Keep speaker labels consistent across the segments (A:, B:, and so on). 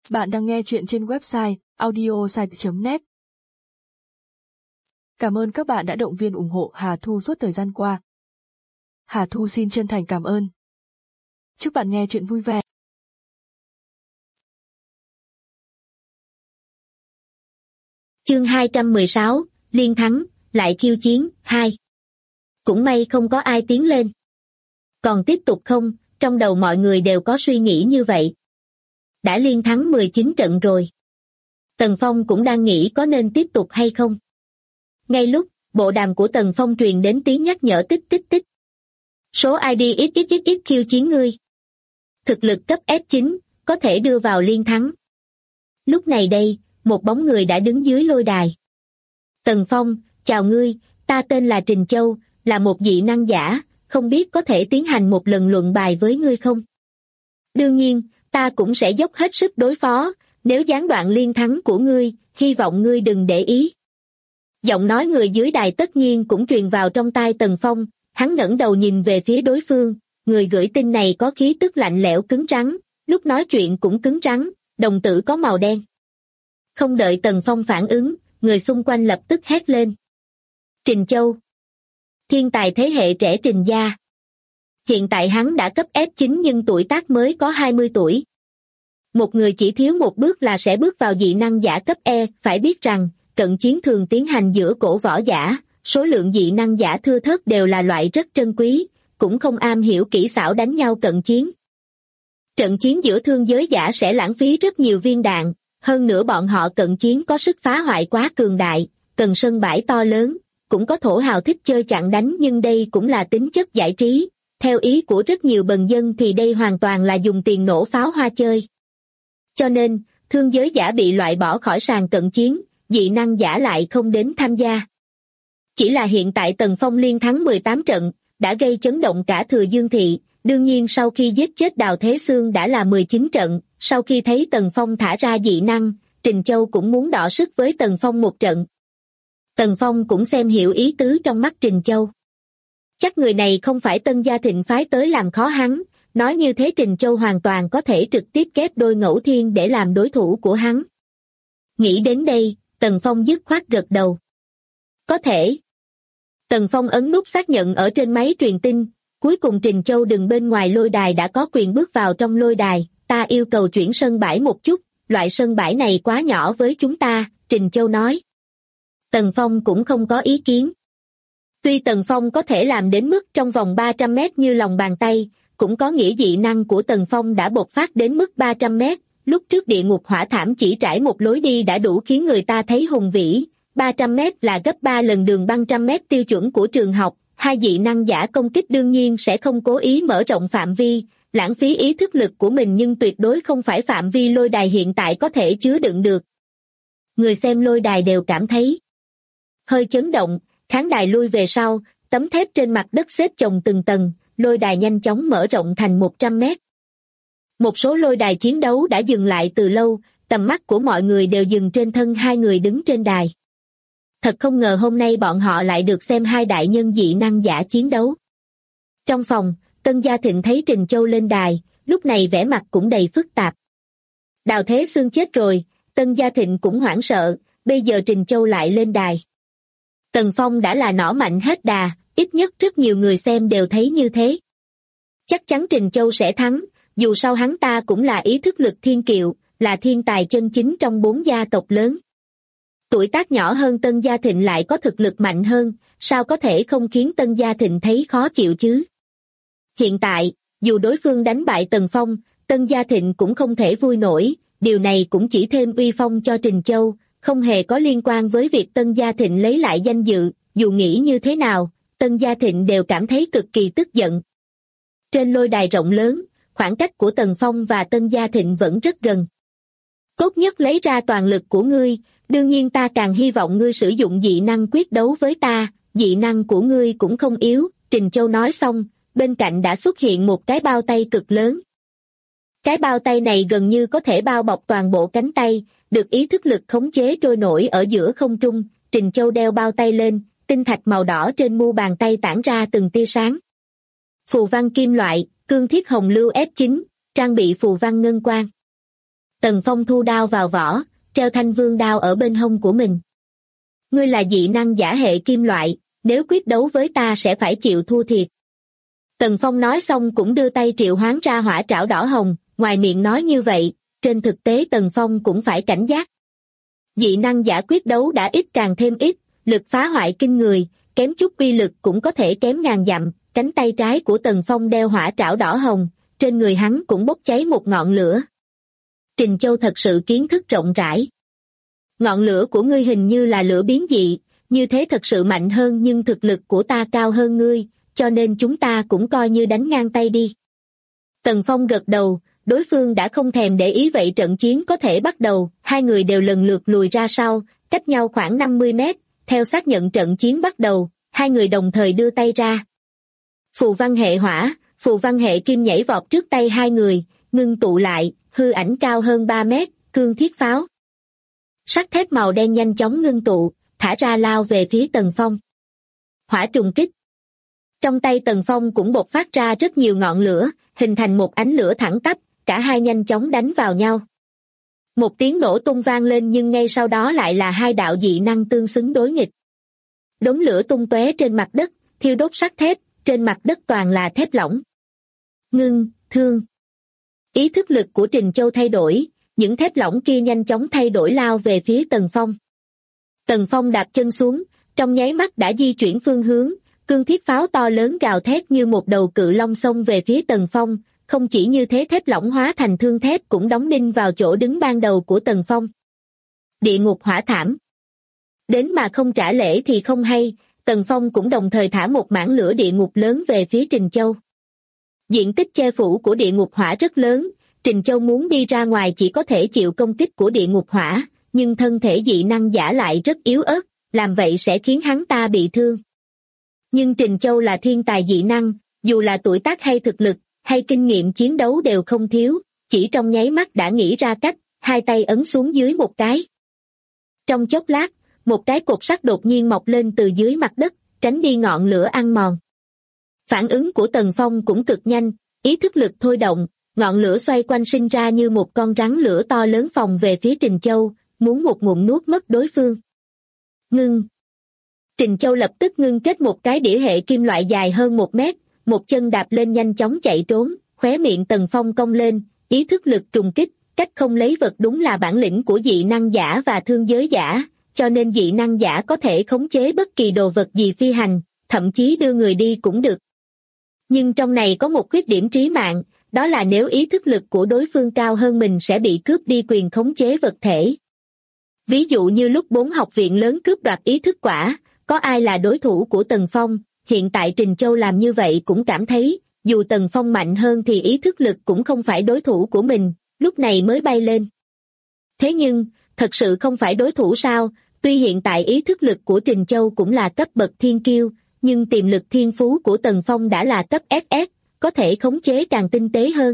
A: Bạn đang nghe chuyện trên website audiosite.net. Cảm ơn các bạn đã động viên ủng hộ Hà Thu suốt thời gian qua. Hà Thu xin chân thành cảm ơn. Chúc bạn nghe chuyện vui vẻ.
B: Chương 216, Liên thắng, lại khiêu chiến, 2. Cũng may không có ai tiến lên. Còn tiếp tục không, trong đầu mọi người đều có suy nghĩ như vậy. Đã liên thắng 19 trận rồi. Tần Phong cũng đang nghĩ có nên tiếp tục hay không. Ngay lúc, bộ đàm của Tần Phong truyền đến tiếng nhắc nhở tích tích tích. Số ID XXXX khiêu chiến ngươi. Thực lực cấp F9, có thể đưa vào liên thắng. Lúc này đây, một bóng người đã đứng dưới lôi đài. Tần Phong, chào ngươi, ta tên là Trình Châu, là một dị năng giả, không biết có thể tiến hành một lần luận bài với ngươi không? Đương nhiên, ta cũng sẽ dốc hết sức đối phó, nếu gián đoạn liên thắng của ngươi, hy vọng ngươi đừng để ý. Giọng nói người dưới đài tất nhiên cũng truyền vào trong tai Tần Phong, hắn ngẩng đầu nhìn về phía đối phương, người gửi tin này có khí tức lạnh lẽo cứng rắn, lúc nói chuyện cũng cứng rắn, đồng tử có màu đen. Không đợi Tần Phong phản ứng, người xung quanh lập tức hét lên. Trình Châu. Thiên tài thế hệ trẻ Trình gia. Hiện tại hắn đã cấp F9 nhưng tuổi tác mới có 20 tuổi. Một người chỉ thiếu một bước là sẽ bước vào dị năng giả cấp E, phải biết rằng, cận chiến thường tiến hành giữa cổ võ giả, số lượng dị năng giả thưa thớt đều là loại rất trân quý, cũng không am hiểu kỹ xảo đánh nhau cận chiến. Trận chiến giữa thương giới giả sẽ lãng phí rất nhiều viên đạn, hơn nữa bọn họ cận chiến có sức phá hoại quá cường đại, cần sân bãi to lớn, cũng có thổ hào thích chơi chặn đánh nhưng đây cũng là tính chất giải trí, theo ý của rất nhiều bần dân thì đây hoàn toàn là dùng tiền nổ pháo hoa chơi. Cho nên, thương giới giả bị loại bỏ khỏi sàn cận chiến, dị năng giả lại không đến tham gia. Chỉ là hiện tại Tần Phong liên thắng 18 trận, đã gây chấn động cả Thừa Dương Thị, đương nhiên sau khi giết chết Đào Thế Xương đã là 19 trận, sau khi thấy Tần Phong thả ra dị năng, Trình Châu cũng muốn đọ sức với Tần Phong một trận. Tần Phong cũng xem hiểu ý tứ trong mắt Trình Châu. Chắc người này không phải Tân Gia Thịnh phái tới làm khó hắn, nói như thế Trình Châu hoàn toàn có thể trực tiếp ghép đôi Ngẫu Thiên để làm đối thủ của hắn. Nghĩ đến đây, Tần Phong dứt khoát gật đầu. Có thể. Tần Phong ấn nút xác nhận ở trên máy truyền tin, cuối cùng Trình Châu đừng bên ngoài lôi đài đã có quyền bước vào trong lôi đài, ta yêu cầu chuyển sân bãi một chút, loại sân bãi này quá nhỏ với chúng ta, Trình Châu nói. Tần Phong cũng không có ý kiến. Tuy Tần Phong có thể làm đến mức trong vòng 300 mét như lòng bàn tay, cũng có nghĩa dị năng của Tần Phong đã bộc phát đến mức 300 mét, lúc trước địa ngục hỏa thảm chỉ trải một lối đi đã đủ khiến người ta thấy hùng vĩ, 300 mét là gấp 3 lần đường băng 100 mét tiêu chuẩn của trường học, hai dị năng giả công kích đương nhiên sẽ không cố ý mở rộng phạm vi, lãng phí ý thức lực của mình nhưng tuyệt đối không phải phạm vi lôi đài hiện tại có thể chứa đựng được. Người xem lôi đài đều cảm thấy hơi chấn động, khán đài lui về sau, tấm thép trên mặt đất xếp chồng từng tầng, lôi đài nhanh chóng mở rộng thành 100 mét. Một số lôi đài chiến đấu đã dừng lại từ lâu, tầm mắt của mọi người đều dừng trên thân hai người đứng trên đài. Thật không ngờ hôm nay bọn họ lại được xem hai đại nhân dị năng giả chiến đấu. Trong phòng, Tân Gia Thịnh thấy Trình Châu lên đài, lúc này vẻ mặt cũng đầy phức tạp. Đào Thế Xương chết rồi, Tân Gia Thịnh cũng hoảng sợ, bây giờ Trình Châu lại lên đài. Tần Phong đã là nỏ mạnh hết đà, ít nhất rất nhiều người xem đều thấy như thế. Chắc chắn Trình Châu sẽ thắng, dù sao hắn ta cũng là ý thức lực thiên kiệu, là thiên tài chân chính trong 4 gia tộc lớn. Tuổi tác nhỏ hơn Tân Gia Thịnh lại có thực lực mạnh hơn, sao có thể không khiến Tân Gia Thịnh thấy khó chịu chứ? Hiện tại, dù đối phương đánh bại Tần Phong, Tân Gia Thịnh cũng không thể vui nổi, điều này cũng chỉ thêm uy phong cho Trình Châu, không hề có liên quan với việc Tân Gia Thịnh lấy lại danh dự, dù nghĩ như thế nào, Tân Gia Thịnh đều cảm thấy cực kỳ tức giận. Trên lôi đài rộng lớn, khoảng cách của Tần Phong và Tân Gia Thịnh vẫn rất gần. Tốt nhất lấy ra toàn lực của ngươi, đương nhiên ta càng hy vọng ngươi sử dụng dị năng quyết đấu với ta, dị năng của ngươi cũng không yếu, Trình Châu nói xong, bên cạnh đã xuất hiện một cái bao tay cực lớn. Cái bao tay này gần như có thể bao bọc toàn bộ cánh tay, được ý thức lực khống chế trôi nổi ở giữa không trung, Trình Châu đeo bao tay lên, tinh thạch màu đỏ trên mu bàn tay tản ra từng tia sáng. Phù văn kim loại, cương thiết hồng lưu F9, trang bị phù văn ngân quang. Tần Phong thu đao vào vỏ, treo thanh vương đao ở bên hông của mình. Ngươi là dị năng giả hệ kim loại, nếu quyết đấu với ta sẽ phải chịu thua thiệt. Tần Phong nói xong cũng đưa tay triệu hoán ra hỏa trảo đỏ hồng, ngoài miệng nói như vậy, trên thực tế Tần Phong cũng phải cảnh giác. Dị năng giả quyết đấu đã ít càng thêm ít, lực phá hoại kinh người, kém chút uy lực cũng có thể kém ngàn dặm. Cánh tay trái của Tần Phong đeo hỏa trảo đỏ hồng, trên người hắn cũng bốc cháy một ngọn lửa. Trình Châu thật sự kiến thức rộng rãi. Ngọn lửa của ngươi hình như là lửa biến dị, như thế thật sự mạnh hơn nhưng thực lực của ta cao hơn ngươi, cho nên chúng ta cũng coi như đánh ngang tay đi. Tần Phong gật đầu, đối phương đã không thèm để ý vậy trận chiến có thể bắt đầu, hai người đều lần lượt lùi ra sau, cách nhau khoảng 50 mét, theo xác nhận trận chiến bắt đầu, hai người đồng thời đưa tay ra. Phù văn hệ hỏa, phù văn hệ kim nhảy vọt trước tay hai người, ngưng tụ lại, hư ảnh cao hơn 3 mét, cương thiết pháo. Sắt thép màu đen nhanh chóng ngưng tụ, thả ra lao về phía Tần Phong. Hỏa trùng kích. Trong tay Tần Phong cũng bộc phát ra rất nhiều ngọn lửa, hình thành một ánh lửa thẳng tắp, cả hai nhanh chóng đánh vào nhau. Một tiếng nổ tung vang lên nhưng ngay sau đó lại là hai đạo dị năng tương xứng đối nghịch. Đống lửa tung tóe trên mặt đất, thiêu đốt sắt thép, trên mặt đất toàn là thép lỏng. Ngưng, thương. Ý thức lực của Trình Châu thay đổi, những thép lỏng kia nhanh chóng thay đổi lao về phía Tần Phong. Tần Phong đạp chân xuống, trong nháy mắt đã di chuyển phương hướng, cương thiết pháo to lớn gào thét như một đầu cự long xông về phía Tần Phong, không chỉ như thế thép lỏng hóa thành thương thép cũng đóng đinh vào chỗ đứng ban đầu của Tần Phong. Địa ngục hỏa thảm. Đến mà không trả lễ thì không hay, Tần Phong cũng đồng thời thả một mảng lửa địa ngục lớn về phía Trình Châu. Diện tích che phủ của địa ngục hỏa rất lớn, Trình Châu muốn đi ra ngoài chỉ có thể chịu công kích của địa ngục hỏa, nhưng thân thể dị năng giả lại rất yếu ớt, làm vậy sẽ khiến hắn ta bị thương. Nhưng Trình Châu là thiên tài dị năng, dù là tuổi tác hay thực lực, hay kinh nghiệm chiến đấu đều không thiếu, chỉ trong nháy mắt đã nghĩ ra cách, hai tay ấn xuống dưới một cái. Trong chốc lát, một cái cột sắt đột nhiên mọc lên từ dưới mặt đất, tránh đi ngọn lửa ăn mòn. Phản ứng của Tần Phong cũng cực nhanh, ý thức lực thôi động, ngọn lửa xoay quanh sinh ra như một con rắn lửa to lớn phồng về phía Trình Châu, muốn một ngụm nuốt mất đối phương. Ngưng. Trình Châu lập tức ngưng kết một cái đĩa hệ kim loại dài hơn 1 mét, một chân đạp lên nhanh chóng chạy trốn, khóe miệng Tần Phong cong lên, ý thức lực trùng kích, cách không lấy vật đúng là bản lĩnh của dị năng giả và thương giới giả, cho nên dị năng giả có thể khống chế bất kỳ đồ vật gì phi hành, thậm chí đưa người đi cũng được. Nhưng trong này có một khuyết điểm trí mạng, đó là nếu ý thức lực của đối phương cao hơn mình sẽ bị cướp đi quyền khống chế vật thể. Ví dụ như lúc 4 học viện lớn cướp đoạt ý thức quả, có ai là đối thủ của Tần Phong, hiện tại Trình Châu làm như vậy cũng cảm thấy, dù Tần Phong mạnh hơn thì ý thức lực cũng không phải đối thủ của mình, lúc này mới bay lên. Thế nhưng, thật sự không phải đối thủ sao, tuy hiện tại ý thức lực của Trình Châu cũng là cấp bậc thiên kiêu, nhưng tiềm lực thiên phú của Tần Phong đã là cấp SS, có thể khống chế càng tinh tế hơn.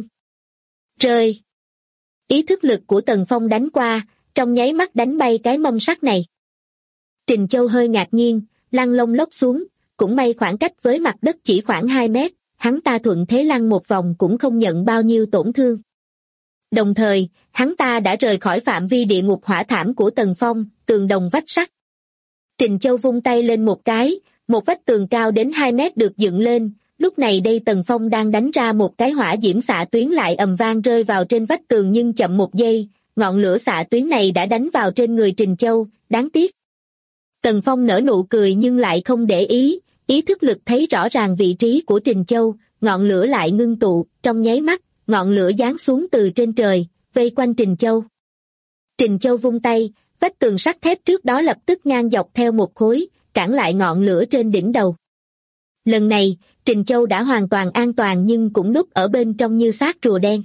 B: Rơi. Ý thức lực của Tần Phong đánh qua, trong nháy mắt đánh bay cái mâm sắt này. Trình Châu hơi ngạc nhiên, lăn lông lốc xuống, cũng may khoảng cách với mặt đất chỉ khoảng 2 mét, hắn ta thuận thế lăn một vòng cũng không nhận bao nhiêu tổn thương. Đồng thời, hắn ta đã rời khỏi phạm vi địa ngục hỏa thảm của Tần Phong, tường đồng vách sắt. Trình Châu vung tay lên một cái, một vách tường cao đến 2 mét được dựng lên, lúc này đây Tần Phong đang đánh ra một cái hỏa diễm xạ tuyến lại ầm vang rơi vào trên vách tường nhưng chậm một giây, ngọn lửa xạ tuyến này đã đánh vào trên người Trình Châu, đáng tiếc. Tần Phong nở nụ cười nhưng lại không để ý, ý thức lực thấy rõ ràng vị trí của Trình Châu, ngọn lửa lại ngưng tụ, trong nháy mắt, ngọn lửa giáng xuống từ trên trời, vây quanh Trình Châu. Trình Châu vung tay, vách tường sắt thép trước đó lập tức ngang dọc theo một khối, cản lại ngọn lửa trên đỉnh đầu. Lần này, Trình Châu đã hoàn toàn an toàn nhưng cũng núp ở bên trong như xác rùa đen.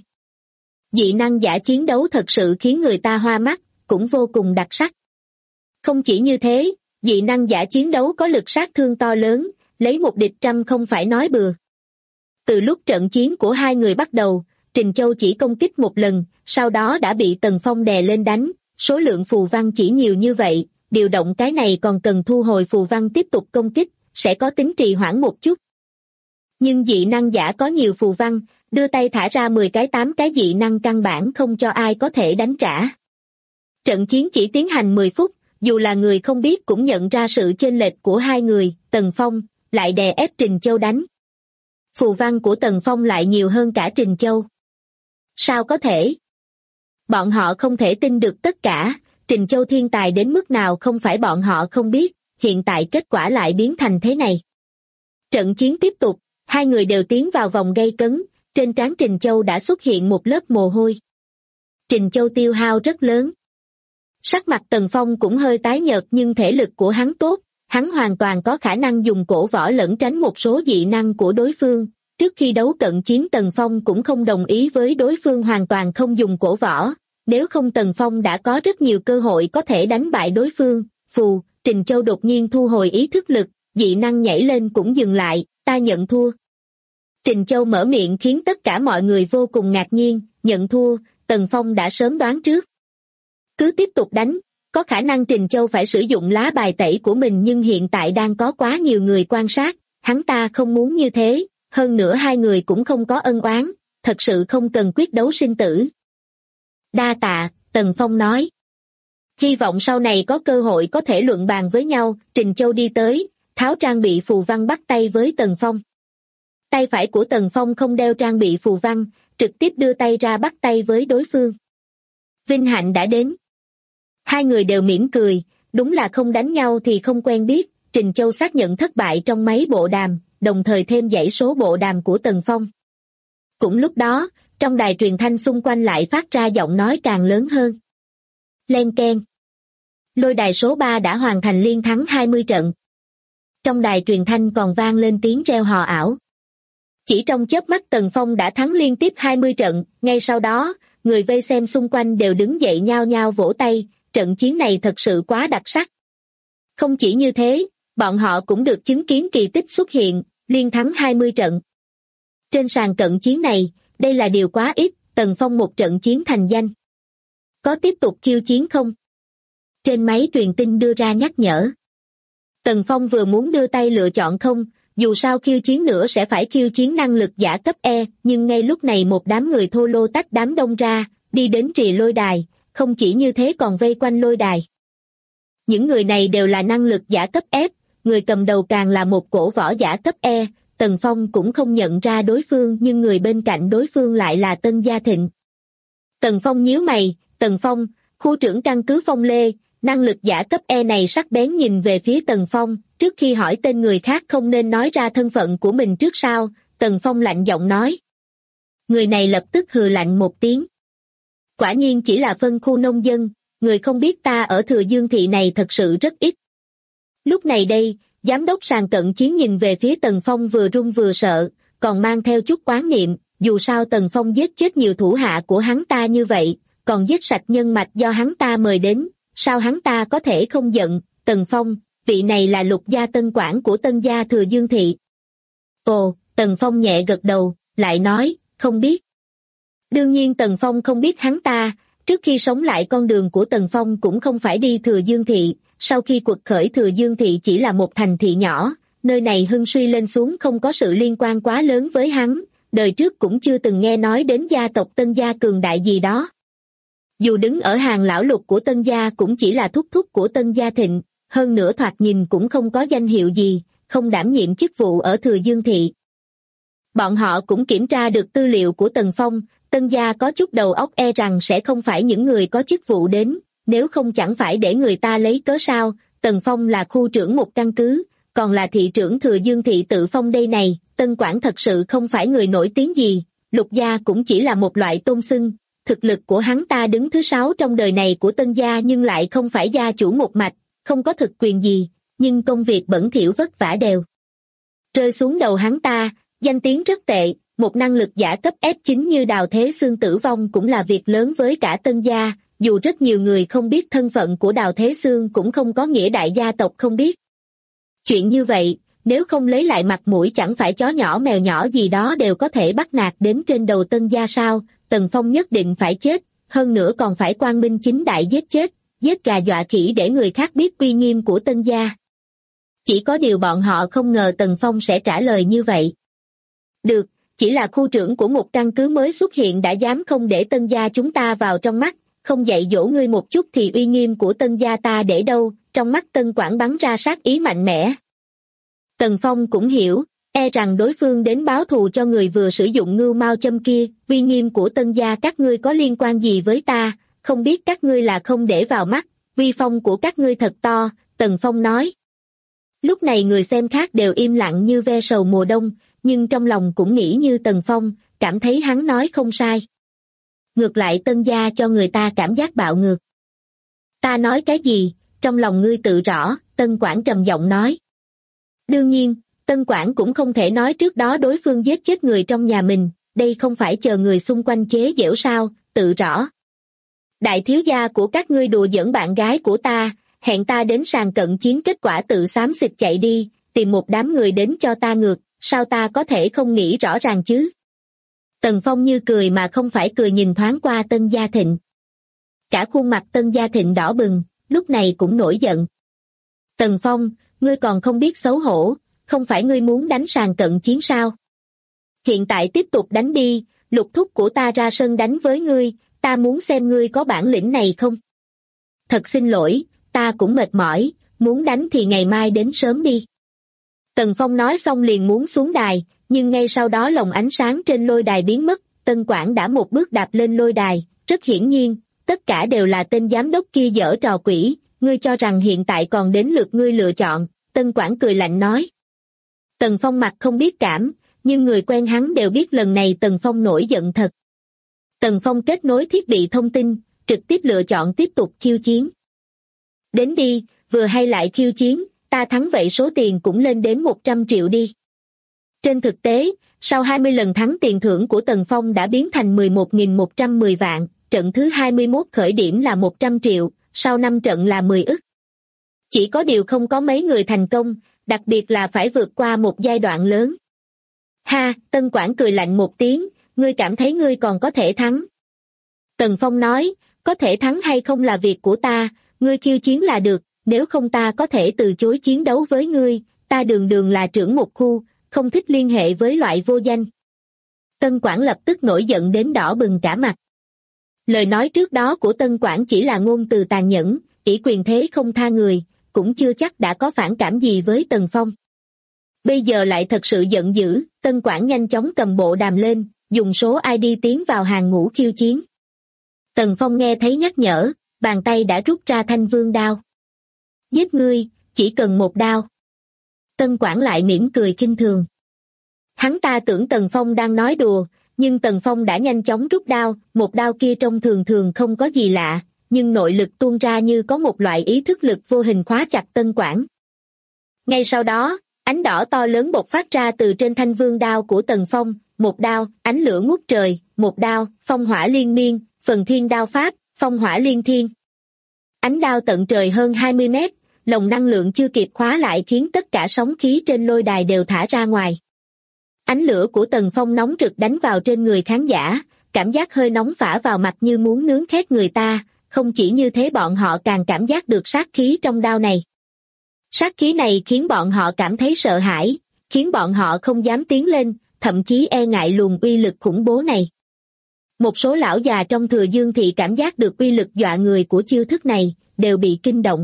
B: Dị năng giả chiến đấu thật sự khiến người ta hoa mắt, cũng vô cùng đặc sắc. Không chỉ như thế, dị năng giả chiến đấu có lực sát thương to lớn, lấy một địch trăm không phải nói bừa. Từ lúc trận chiến của hai người bắt đầu, Trình Châu chỉ công kích một lần, sau đó đã bị Tần Phong đè lên đánh, số lượng phù văn chỉ nhiều như vậy, điều động cái này còn cần thu hồi phù văn tiếp tục công kích, sẽ có tính trì hoãn một chút. Nhưng dị năng giả có nhiều phù văn, đưa tay thả ra 10 cái 8 cái dị năng căn bản không cho ai có thể đánh trả. Trận chiến chỉ tiến hành 10 phút, dù là người không biết cũng nhận ra sự chênh lệch của hai người. Tần Phong lại đè ép Trình Châu đánh. Phù văn của Tần Phong lại nhiều hơn cả Trình Châu. Sao có thể? Bọn họ không thể tin được tất cả, Trình Châu thiên tài đến mức nào không phải bọn họ không biết, hiện tại kết quả lại biến thành thế này. Trận chiến tiếp tục, hai người đều tiến vào vòng gay cấn, trên trán Trình Châu đã xuất hiện một lớp mồ hôi. Trình Châu tiêu hao rất lớn. Sắc mặt Tần Phong cũng hơi tái nhợt nhưng thể lực của hắn tốt, hắn hoàn toàn có khả năng dùng cổ võ lẫn tránh một số dị năng của đối phương. Trước khi đấu cận chiến Tần Phong cũng không đồng ý với đối phương hoàn toàn không dùng cổ võ, nếu không Tần Phong đã có rất nhiều cơ hội có thể đánh bại đối phương. Phù, Trình Châu đột nhiên thu hồi ý thức lực, dị năng nhảy lên cũng dừng lại, ta nhận thua. Trình Châu mở miệng khiến tất cả mọi người vô cùng ngạc nhiên, nhận thua, Tần Phong đã sớm đoán trước. Cứ tiếp tục đánh, có khả năng Trình Châu phải sử dụng lá bài tẩy của mình nhưng hiện tại đang có quá nhiều người quan sát, hắn ta không muốn như thế, hơn nữa hai người cũng không có ân oán, thật sự không cần quyết đấu sinh tử. Đa tạ, Tần Phong nói. Hy vọng sau này có cơ hội có thể luận bàn với nhau. Trình Châu đi tới, tháo trang bị phù văn bắt tay với Tần Phong. Tay phải của Tần Phong không đeo trang bị phù văn, trực tiếp đưa tay ra bắt tay với đối phương. Vinh hạnh đã đến. Hai người đều mỉm cười, đúng là không đánh nhau thì không quen biết. Trình Châu xác nhận thất bại trong máy bộ đàm, đồng thời thêm dãy số bộ đàm của Tần Phong. Cũng lúc đó, trong đài truyền thanh xung quanh lại phát ra giọng nói càng lớn hơn. Len keng. Lôi đài số 3 đã hoàn thành liên thắng 20 trận. Trong đài truyền thanh còn vang lên tiếng reo hò ảo. Chỉ trong chớp mắt Tần Phong đã thắng liên tiếp 20 trận, ngay sau đó, người vây xem xung quanh đều đứng dậy nhao nhao vỗ tay, trận chiến này thật sự quá đặc sắc. Không chỉ như thế, bọn họ cũng được chứng kiến kỳ tích xuất hiện, liên thắng 20 trận. Trên sàn cận chiến này, đây là điều quá ít, Tần Phong một trận chiến thành danh. Có tiếp tục khiêu chiến không? Trên máy truyền tin đưa ra nhắc nhở. Tần Phong vừa muốn đưa tay lựa chọn không, dù sao khiêu chiến nữa sẽ phải khiêu chiến năng lực giả cấp E, nhưng ngay lúc này một đám người thô lô tách đám đông ra, đi đến trì lôi đài, không chỉ như thế còn vây quanh lôi đài. Những người này đều là năng lực giả cấp F, người cầm đầu càng là một cổ võ giả cấp E, Tần Phong cũng không nhận ra đối phương nhưng người bên cạnh đối phương lại là Tân Gia Thịnh. Tần Phong nhíu mày, Tần Phong, khu trưởng căn cứ Phong Lê, năng lực giả cấp E này sắc bén nhìn về phía Tần Phong, trước khi hỏi tên người khác không nên nói ra thân phận của mình trước sao, Tần Phong lạnh giọng nói. Người này lập tức hừ lạnh một tiếng. Quả nhiên chỉ là phân khu nông dân, người không biết ta ở Thừa Dương thị này thật sự rất ít. Lúc này đây, giám đốc sàn cận chiến nhìn về phía Tần Phong vừa run vừa sợ, còn mang theo chút oán niệm, dù sao Tần Phong giết chết nhiều thủ hạ của hắn ta như vậy, còn giết sạch nhân mạch do hắn ta mời đến, sao hắn ta có thể không giận. Tần Phong, vị này là Lục gia tân quản của Tân gia Thừa Dương thị. Ồ, Tần Phong nhẹ gật đầu, lại nói, không biết. Đương nhiên Tần Phong không biết hắn ta, trước khi sống lại con đường của Tần Phong cũng không phải đi Thừa Dương thị, sau khi quật khởi Thừa Dương thị chỉ là một thành thị nhỏ, nơi này hưng suy lên xuống không có sự liên quan quá lớn với hắn, đời trước cũng chưa từng nghe nói đến gia tộc Tân gia cường đại gì đó. Dù đứng ở hàng lão lục của Tân gia cũng chỉ là thúc thúc của Tân Gia Thịnh, hơn nữa thoạt nhìn cũng không có danh hiệu gì, không đảm nhiệm chức vụ ở Thừa Dương thị. Bọn họ cũng kiểm tra được tư liệu của Tần Phong, Tân gia có chút đầu óc e rằng sẽ không phải những người có chức vụ đến, nếu không chẳng phải để người ta lấy cớ sao. Tần Phong là khu trưởng một căn cứ, còn là thị trưởng Thừa Dương thị tự phong đây này, Tân quản thật sự không phải người nổi tiếng gì, Lục gia cũng chỉ là một loại tôn xưng, thực lực của hắn ta đứng thứ 6 trong đời này của Tân gia nhưng lại không phải gia chủ một mạch, không có thực quyền gì, nhưng công việc bẩn thỉu vất vả đều rơi xuống đầu hắn ta, danh tiếng rất tệ, một năng lực giả cấp F9 như Đào Thế Xương tử vong cũng là việc lớn với cả Tân gia, dù rất nhiều người không biết thân phận của Đào Thế Xương cũng không có nghĩa đại gia tộc không biết. Chuyện như vậy, nếu không lấy lại mặt mũi chẳng phải chó nhỏ mèo nhỏ gì đó đều có thể bắt nạt đến trên đầu Tân gia sao. Tần Phong nhất định phải chết, hơn nữa còn phải quang minh chính đại giết chết, giết gà dọa khỉ để người khác biết uy nghiêm của Tân gia. Chỉ có điều bọn họ không ngờ Tần Phong sẽ trả lời như vậy. Được, Chỉ là khu trưởng của một căn cứ mới xuất hiện đã dám không để Tân gia chúng ta vào trong mắt, không dạy dỗ ngươi một chút thì uy nghiêm của Tân gia ta để đâu? Trong mắt Tân Quảng bắn ra sát ý mạnh mẽ. Tần Phong cũng hiểu, e rằng đối phương đến báo thù cho người vừa sử dụng ngưu mao châm kia. Uy nghiêm của Tân gia các ngươi có liên quan gì với ta, không biết các ngươi là không để vào mắt, uy phong của các ngươi thật to, Tần Phong nói. Lúc này người xem khác đều im lặng như ve sầu mùa đông, nhưng trong lòng cũng nghĩ như Tần Phong, cảm thấy hắn nói không sai. Ngược lại Tân gia cho người ta cảm giác bạo ngược. Ta nói cái gì, trong lòng ngươi tự rõ, Tân Quảng trầm giọng nói. Đương nhiên, Tân Quảng cũng không thể nói trước đó đối phương giết chết người trong nhà mình, đây không phải chờ người xung quanh chế giễu sao, tự rõ. Đại thiếu gia của các ngươi đùa giỡn bạn gái của ta, hẹn ta đến sàn cận chiến, kết quả tự xám xịt chạy đi, tìm một đám người đến cho ta ngược, sao ta có thể không nghĩ rõ ràng chứ? Tần Phong như cười mà không phải cười nhìn thoáng qua Tân Gia Thịnh. Cả khuôn mặt Tân Gia Thịnh đỏ bừng, lúc này cũng nổi giận. Tần Phong, ngươi còn không biết xấu hổ, không phải ngươi muốn đánh sàn cận chiến sao? Hiện tại tiếp tục đánh đi, Lục thúc của ta ra sân đánh với ngươi, ta muốn xem ngươi có bản lĩnh này không? Thật xin lỗi, ta cũng mệt mỏi, muốn đánh thì ngày mai đến sớm đi. Tần Phong nói xong liền muốn xuống đài, nhưng ngay sau đó lồng ánh sáng trên lôi đài biến mất, Tân Quảng đã một bước đạp lên lôi đài, rất hiển nhiên, tất cả đều là tên giám đốc kia giở trò quỷ, ngươi cho rằng hiện tại còn đến lượt ngươi lựa chọn, Tân Quảng cười lạnh nói. Tần Phong mặt không biết cảm, nhưng người quen hắn đều biết lần này Tần Phong nổi giận thật. Tần Phong kết nối thiết bị thông tin, trực tiếp lựa chọn tiếp tục khiêu chiến. Đến đi, vừa hay lại khiêu chiến, ta thắng vậy số tiền cũng lên đến 100 triệu đi. Trên thực tế, sau 20 lần thắng tiền thưởng của Tần Phong đã biến thành 11.110 vạn, trận thứ 21 khởi điểm là 100 triệu, sau 5 trận là 10 ức. Chỉ có điều không có mấy người thành công, đặc biệt là phải vượt qua một giai đoạn lớn. Ha, Tân Quảng cười lạnh một tiếng, ngươi cảm thấy ngươi còn có thể thắng. Tần Phong nói, có thể thắng hay không là việc của ta, ngươi khiêu chiến là được, nếu không ta có thể từ chối chiến đấu với ngươi, ta đường đường là trưởng một khu, không thích liên hệ với loại vô danh. Tân Quảng lập tức nổi giận đến đỏ bừng cả mặt. Lời nói trước đó của Tân Quảng chỉ là ngôn từ tàn nhẫn, ỷ quyền thế không tha người, cũng chưa chắc đã có phản cảm gì với Tần Phong. Bây giờ lại thật sự giận dữ, Tân Quảng nhanh chóng cầm bộ đàm lên, dùng số ID tiến vào hàng ngũ khiêu chiến. Tần Phong nghe thấy nhắc nhở, bàn tay đã rút ra thanh vương đao. Giết ngươi, chỉ cần một đao. Tân Quảng lại mỉm cười khinh thường. Hắn ta tưởng Tần Phong đang nói đùa, nhưng Tần Phong đã nhanh chóng rút đao, một đao kia trông thường thường không có gì lạ, nhưng nội lực tuôn ra như có một loại ý thức lực vô hình khóa chặt Tân Quảng. Ngay sau đó, ánh đỏ to lớn bộc phát ra từ trên thanh vương đao của Tần Phong, một đao, ánh lửa ngút trời, một đao, phong hỏa liên miên, phần thiên đao pháp, phong hỏa liên thiên. Ánh đao tận trời hơn 20 mét, lồng năng lượng chưa kịp khóa lại khiến tất cả sóng khí trên lôi đài đều thả ra ngoài. Ánh lửa của Tần Phong nóng rực đánh vào trên người khán giả, cảm giác hơi nóng phả vào mặt như muốn nướng khét người ta, không chỉ như thế bọn họ càng cảm giác được sát khí trong đao này. Sát khí này khiến bọn họ cảm thấy sợ hãi, khiến bọn họ không dám tiến lên, thậm chí e ngại luồng uy lực khủng bố này. Một số lão già trong Thừa Dương thị cảm giác được uy lực dọa người của chiêu thức này, đều bị kinh động.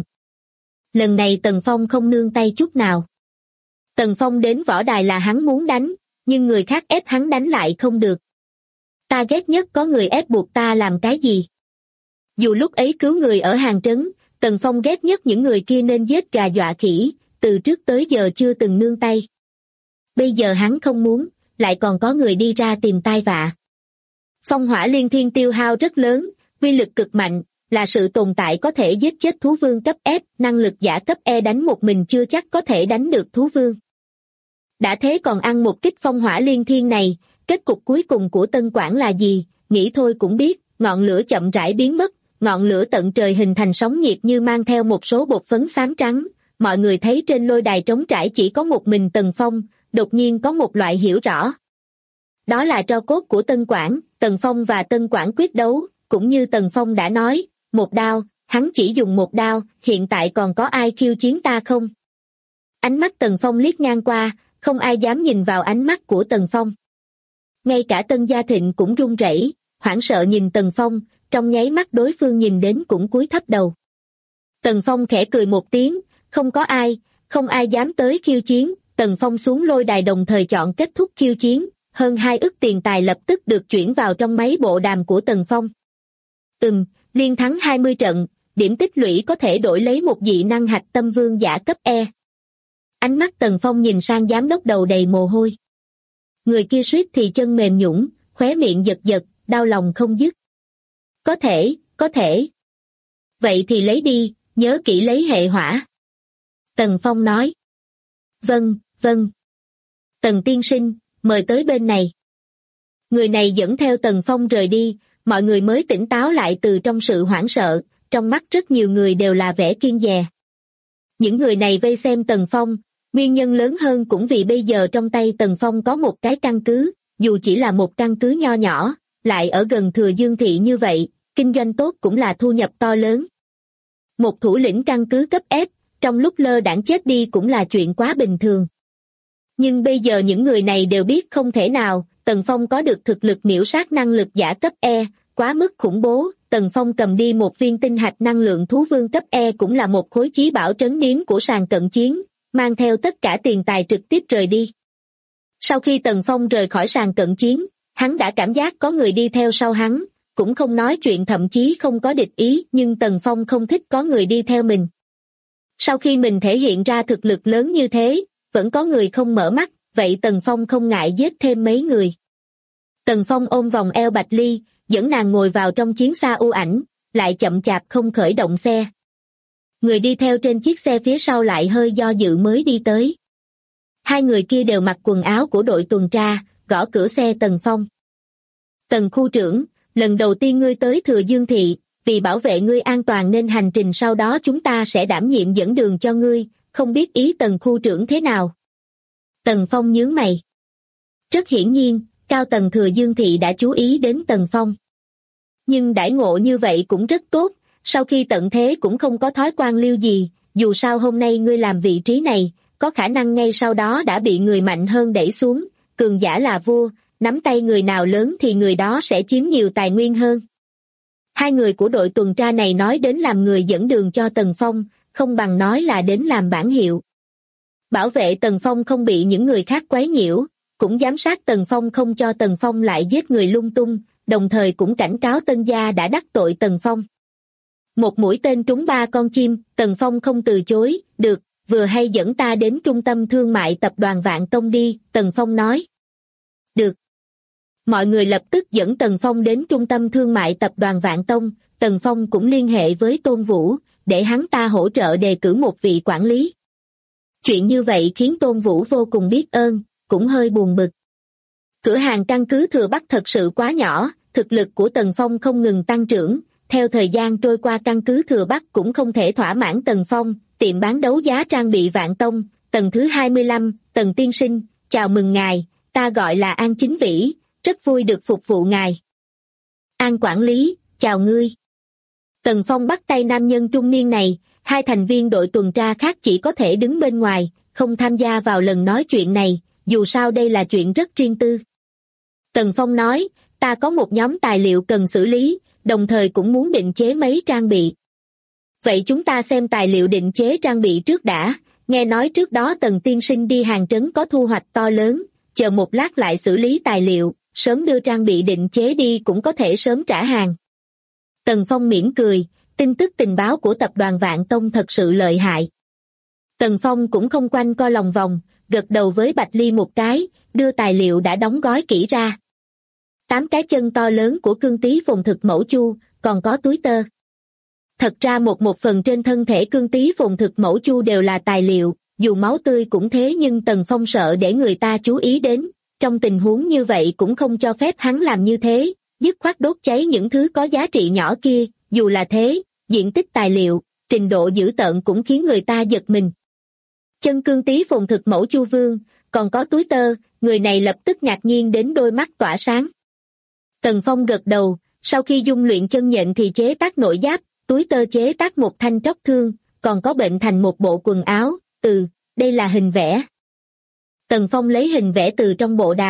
B: Lần này Tần Phong không nương tay chút nào. Tần Phong đến võ đài là hắn muốn đánh, nhưng người khác ép hắn đánh lại không được. Ta ghét nhất có người ép buộc ta làm cái gì. Dù lúc ấy cứu người ở hàng trấn, Tần Phong ghét nhất những người kia nên giết gà dọa khỉ, từ trước tới giờ chưa từng nương tay. Bây giờ hắn không muốn, lại còn có người đi ra tìm tai vạ. Phong hỏa liên thiên tiêu hao rất lớn, uy lực cực mạnh, là sự tồn tại có thể giết chết thú vương cấp F, năng lực giả cấp E đánh một mình chưa chắc có thể đánh được thú vương. Đã thế còn ăn một kích phong hỏa liên thiên này, kết cục cuối cùng của Tân Quảng là gì, nghĩ thôi cũng biết, ngọn lửa chậm rãi biến mất, ngọn lửa tận trời hình thành sóng nhiệt như mang theo một số bột phấn xám trắng, mọi người thấy trên lôi đài trống trải chỉ có một mình Tần Phong, đột nhiên có một loại hiểu rõ. Đó là tro cốt của Tân Quảng, Tần Phong và Tân Quảng quyết đấu, cũng như Tần Phong đã nói, một đao, hắn chỉ dùng một đao, hiện tại còn có ai khiêu chiến ta không? Ánh mắt Tần Phong liếc ngang qua, không ai dám nhìn vào ánh mắt của Tần Phong. Ngay cả Tân Gia Thịnh cũng run rẩy, hoảng sợ nhìn Tần Phong, trong nháy mắt đối phương nhìn đến cũng cúi thấp đầu. Tần Phong khẽ cười một tiếng, không ai dám tới khiêu chiến. Tần Phong xuống lôi đài đồng thời chọn kết thúc khiêu chiến, hơn 2 ức tiền tài lập tức được chuyển vào trong máy bộ đàm của Tần Phong. Liên thắng 20 trận, điểm tích lũy có thể đổi lấy một dị năng hạch tâm vương giả cấp E. Ánh mắt Tần Phong nhìn sang giám đốc đầu đầy mồ hôi. Người kia suýt thì chân mềm nhũn, khóe miệng giật giật, đau lòng không dứt. Có thể. Vậy thì lấy đi, nhớ kỹ lấy hệ hỏa. Tần Phong nói. Vâng. Tần tiên sinh, mời tới bên này. Người này dẫn theo Tần Phong rời đi, mọi người mới tỉnh táo lại từ trong sự hoảng sợ, trong mắt rất nhiều người đều là vẻ kiêng dè. Những người này vây xem Tần Phong, nguyên nhân lớn hơn cũng vì bây giờ trong tay Tần Phong có một cái căn cứ, dù chỉ là một căn cứ nho nhỏ, lại ở gần Thừa Dương Thị như vậy, kinh doanh tốt cũng là thu nhập to lớn. Một thủ lĩnh căn cứ cấp F, trong lúc lơ đãng chết đi cũng là chuyện quá bình thường. Nhưng bây giờ những người này đều biết không thể nào, Tần Phong có được thực lực miểu sát năng lực giả cấp E, quá mức khủng bố. Tần Phong cầm đi một viên tinh hạch năng lượng thú vương cấp E cũng là một khối chí bảo trấn điếm của sàn cận chiến, mang theo tất cả tiền tài trực tiếp rời đi. Sau khi Tần Phong rời khỏi sàn cận chiến, hắn đã cảm giác có người đi theo sau hắn, cũng không nói chuyện thậm chí không có địch ý, nhưng Tần Phong không thích có người đi theo mình. Sau khi mình thể hiện ra thực lực lớn như thế, vẫn có người không mở mắt, vậy Tần Phong không ngại giết thêm mấy người. Tần Phong ôm vòng eo Bạch Ly, dẫn nàng ngồi vào trong chiến xa u ảnh, lại chậm chạp không khởi động xe. Người đi theo trên chiếc xe phía sau lại hơi do dự mới đi tới. Hai người kia đều mặc quần áo của đội tuần tra, gõ cửa xe Tần Phong. Tần khu trưởng, lần đầu tiên ngươi tới Thừa Dương Thị, vì bảo vệ ngươi an toàn nên hành trình sau đó chúng ta sẽ đảm nhiệm dẫn đường cho ngươi, không biết ý Tần khu trưởng thế nào. Tần Phong nhướng mày. Rất hiển nhiên, cao tầng Thừa Dương Thị đã chú ý đến Tần Phong. Nhưng đãi ngộ như vậy cũng rất tốt, sau khi tận thế cũng không có thói quan liêu gì, dù sao hôm nay ngươi làm vị trí này, có khả năng ngay sau đó đã bị người mạnh hơn đẩy xuống, cường giả là vua, nắm tay người nào lớn thì người đó sẽ chiếm nhiều tài nguyên hơn. Hai người của đội tuần tra này nói đến làm người dẫn đường cho Tần Phong, không bằng nói là đến làm bản hiệu. Bảo vệ Tần Phong không bị những người khác quấy nhiễu, cũng giám sát Tần Phong không cho Tần Phong lại giết người lung tung, đồng thời cũng cảnh cáo Tân gia đã đắc tội Tần Phong. Một mũi tên trúng 3 con chim, Tần Phong không từ chối, được, vừa hay dẫn ta đến trung tâm thương mại tập đoàn Vạn Tông đi, Tần Phong nói. Được. Mọi người lập tức dẫn Tần Phong đến trung tâm thương mại tập đoàn Vạn Tông, Tần Phong cũng liên hệ với Tôn Vũ, để hắn ta hỗ trợ đề cử một vị quản lý. Chuyện như vậy khiến Tôn Vũ vô cùng biết ơn, cũng hơi buồn bực. Cửa hàng căn cứ Thừa Bắc thật sự quá nhỏ, thực lực của Tần Phong không ngừng tăng trưởng, theo thời gian trôi qua căn cứ Thừa Bắc cũng không thể thỏa mãn Tần Phong, tiệm bán đấu giá trang bị Vạn Tông, tầng thứ 25, Tần tiên sinh, chào mừng ngài, ta gọi là An Chính Vĩ, rất vui được phục vụ ngài. An quản lý, chào ngươi. Tần Phong bắt tay nam nhân trung niên này, hai thành viên đội tuần tra khác chỉ có thể đứng bên ngoài, không tham gia vào lần nói chuyện này, dù sao đây là chuyện rất riêng tư. Tần Phong nói, ta có một nhóm tài liệu cần xử lý, đồng thời cũng muốn định chế mấy trang bị. Vậy chúng ta xem tài liệu định chế trang bị trước đã, nghe nói trước đó Tần tiên sinh đi hàng trấn có thu hoạch to lớn, chờ một lát lại xử lý tài liệu, sớm đưa trang bị định chế đi cũng có thể sớm trả hàng. Tần Phong mỉm cười, tin tức tình báo của tập đoàn Vạn Tông thật sự lợi hại. Tần Phong cũng không quanh co lòng vòng, gật đầu với Bạch Ly một cái, đưa tài liệu đã đóng gói kỹ ra. 8 cái chân to lớn của cương tí phồn thực mẫu chu, còn có túi tơ. Thật ra một phần trên thân thể cương tí phồn thực mẫu chu đều là tài liệu, dù máu tươi cũng thế nhưng Tần Phong sợ để người ta chú ý đến, trong tình huống như vậy cũng không cho phép hắn làm như thế, dứt khoát đốt cháy những thứ có giá trị nhỏ kia, dù là thế, diện tích tài liệu, trình độ dữ tợn cũng khiến người ta giật mình. Chân cương tí phồn thực mẫu chu vương, còn có túi tơ, người này lập tức ngạc nhiên đến đôi mắt tỏa sáng. Tần Phong gật đầu, sau khi dung luyện chân nhện thì chế tác nội giáp, túi tơ chế tác một thanh tróc thương, còn có bệnh thành một bộ quần áo, đây là hình vẽ. Tần Phong lấy hình vẽ từ trong bộ đàm,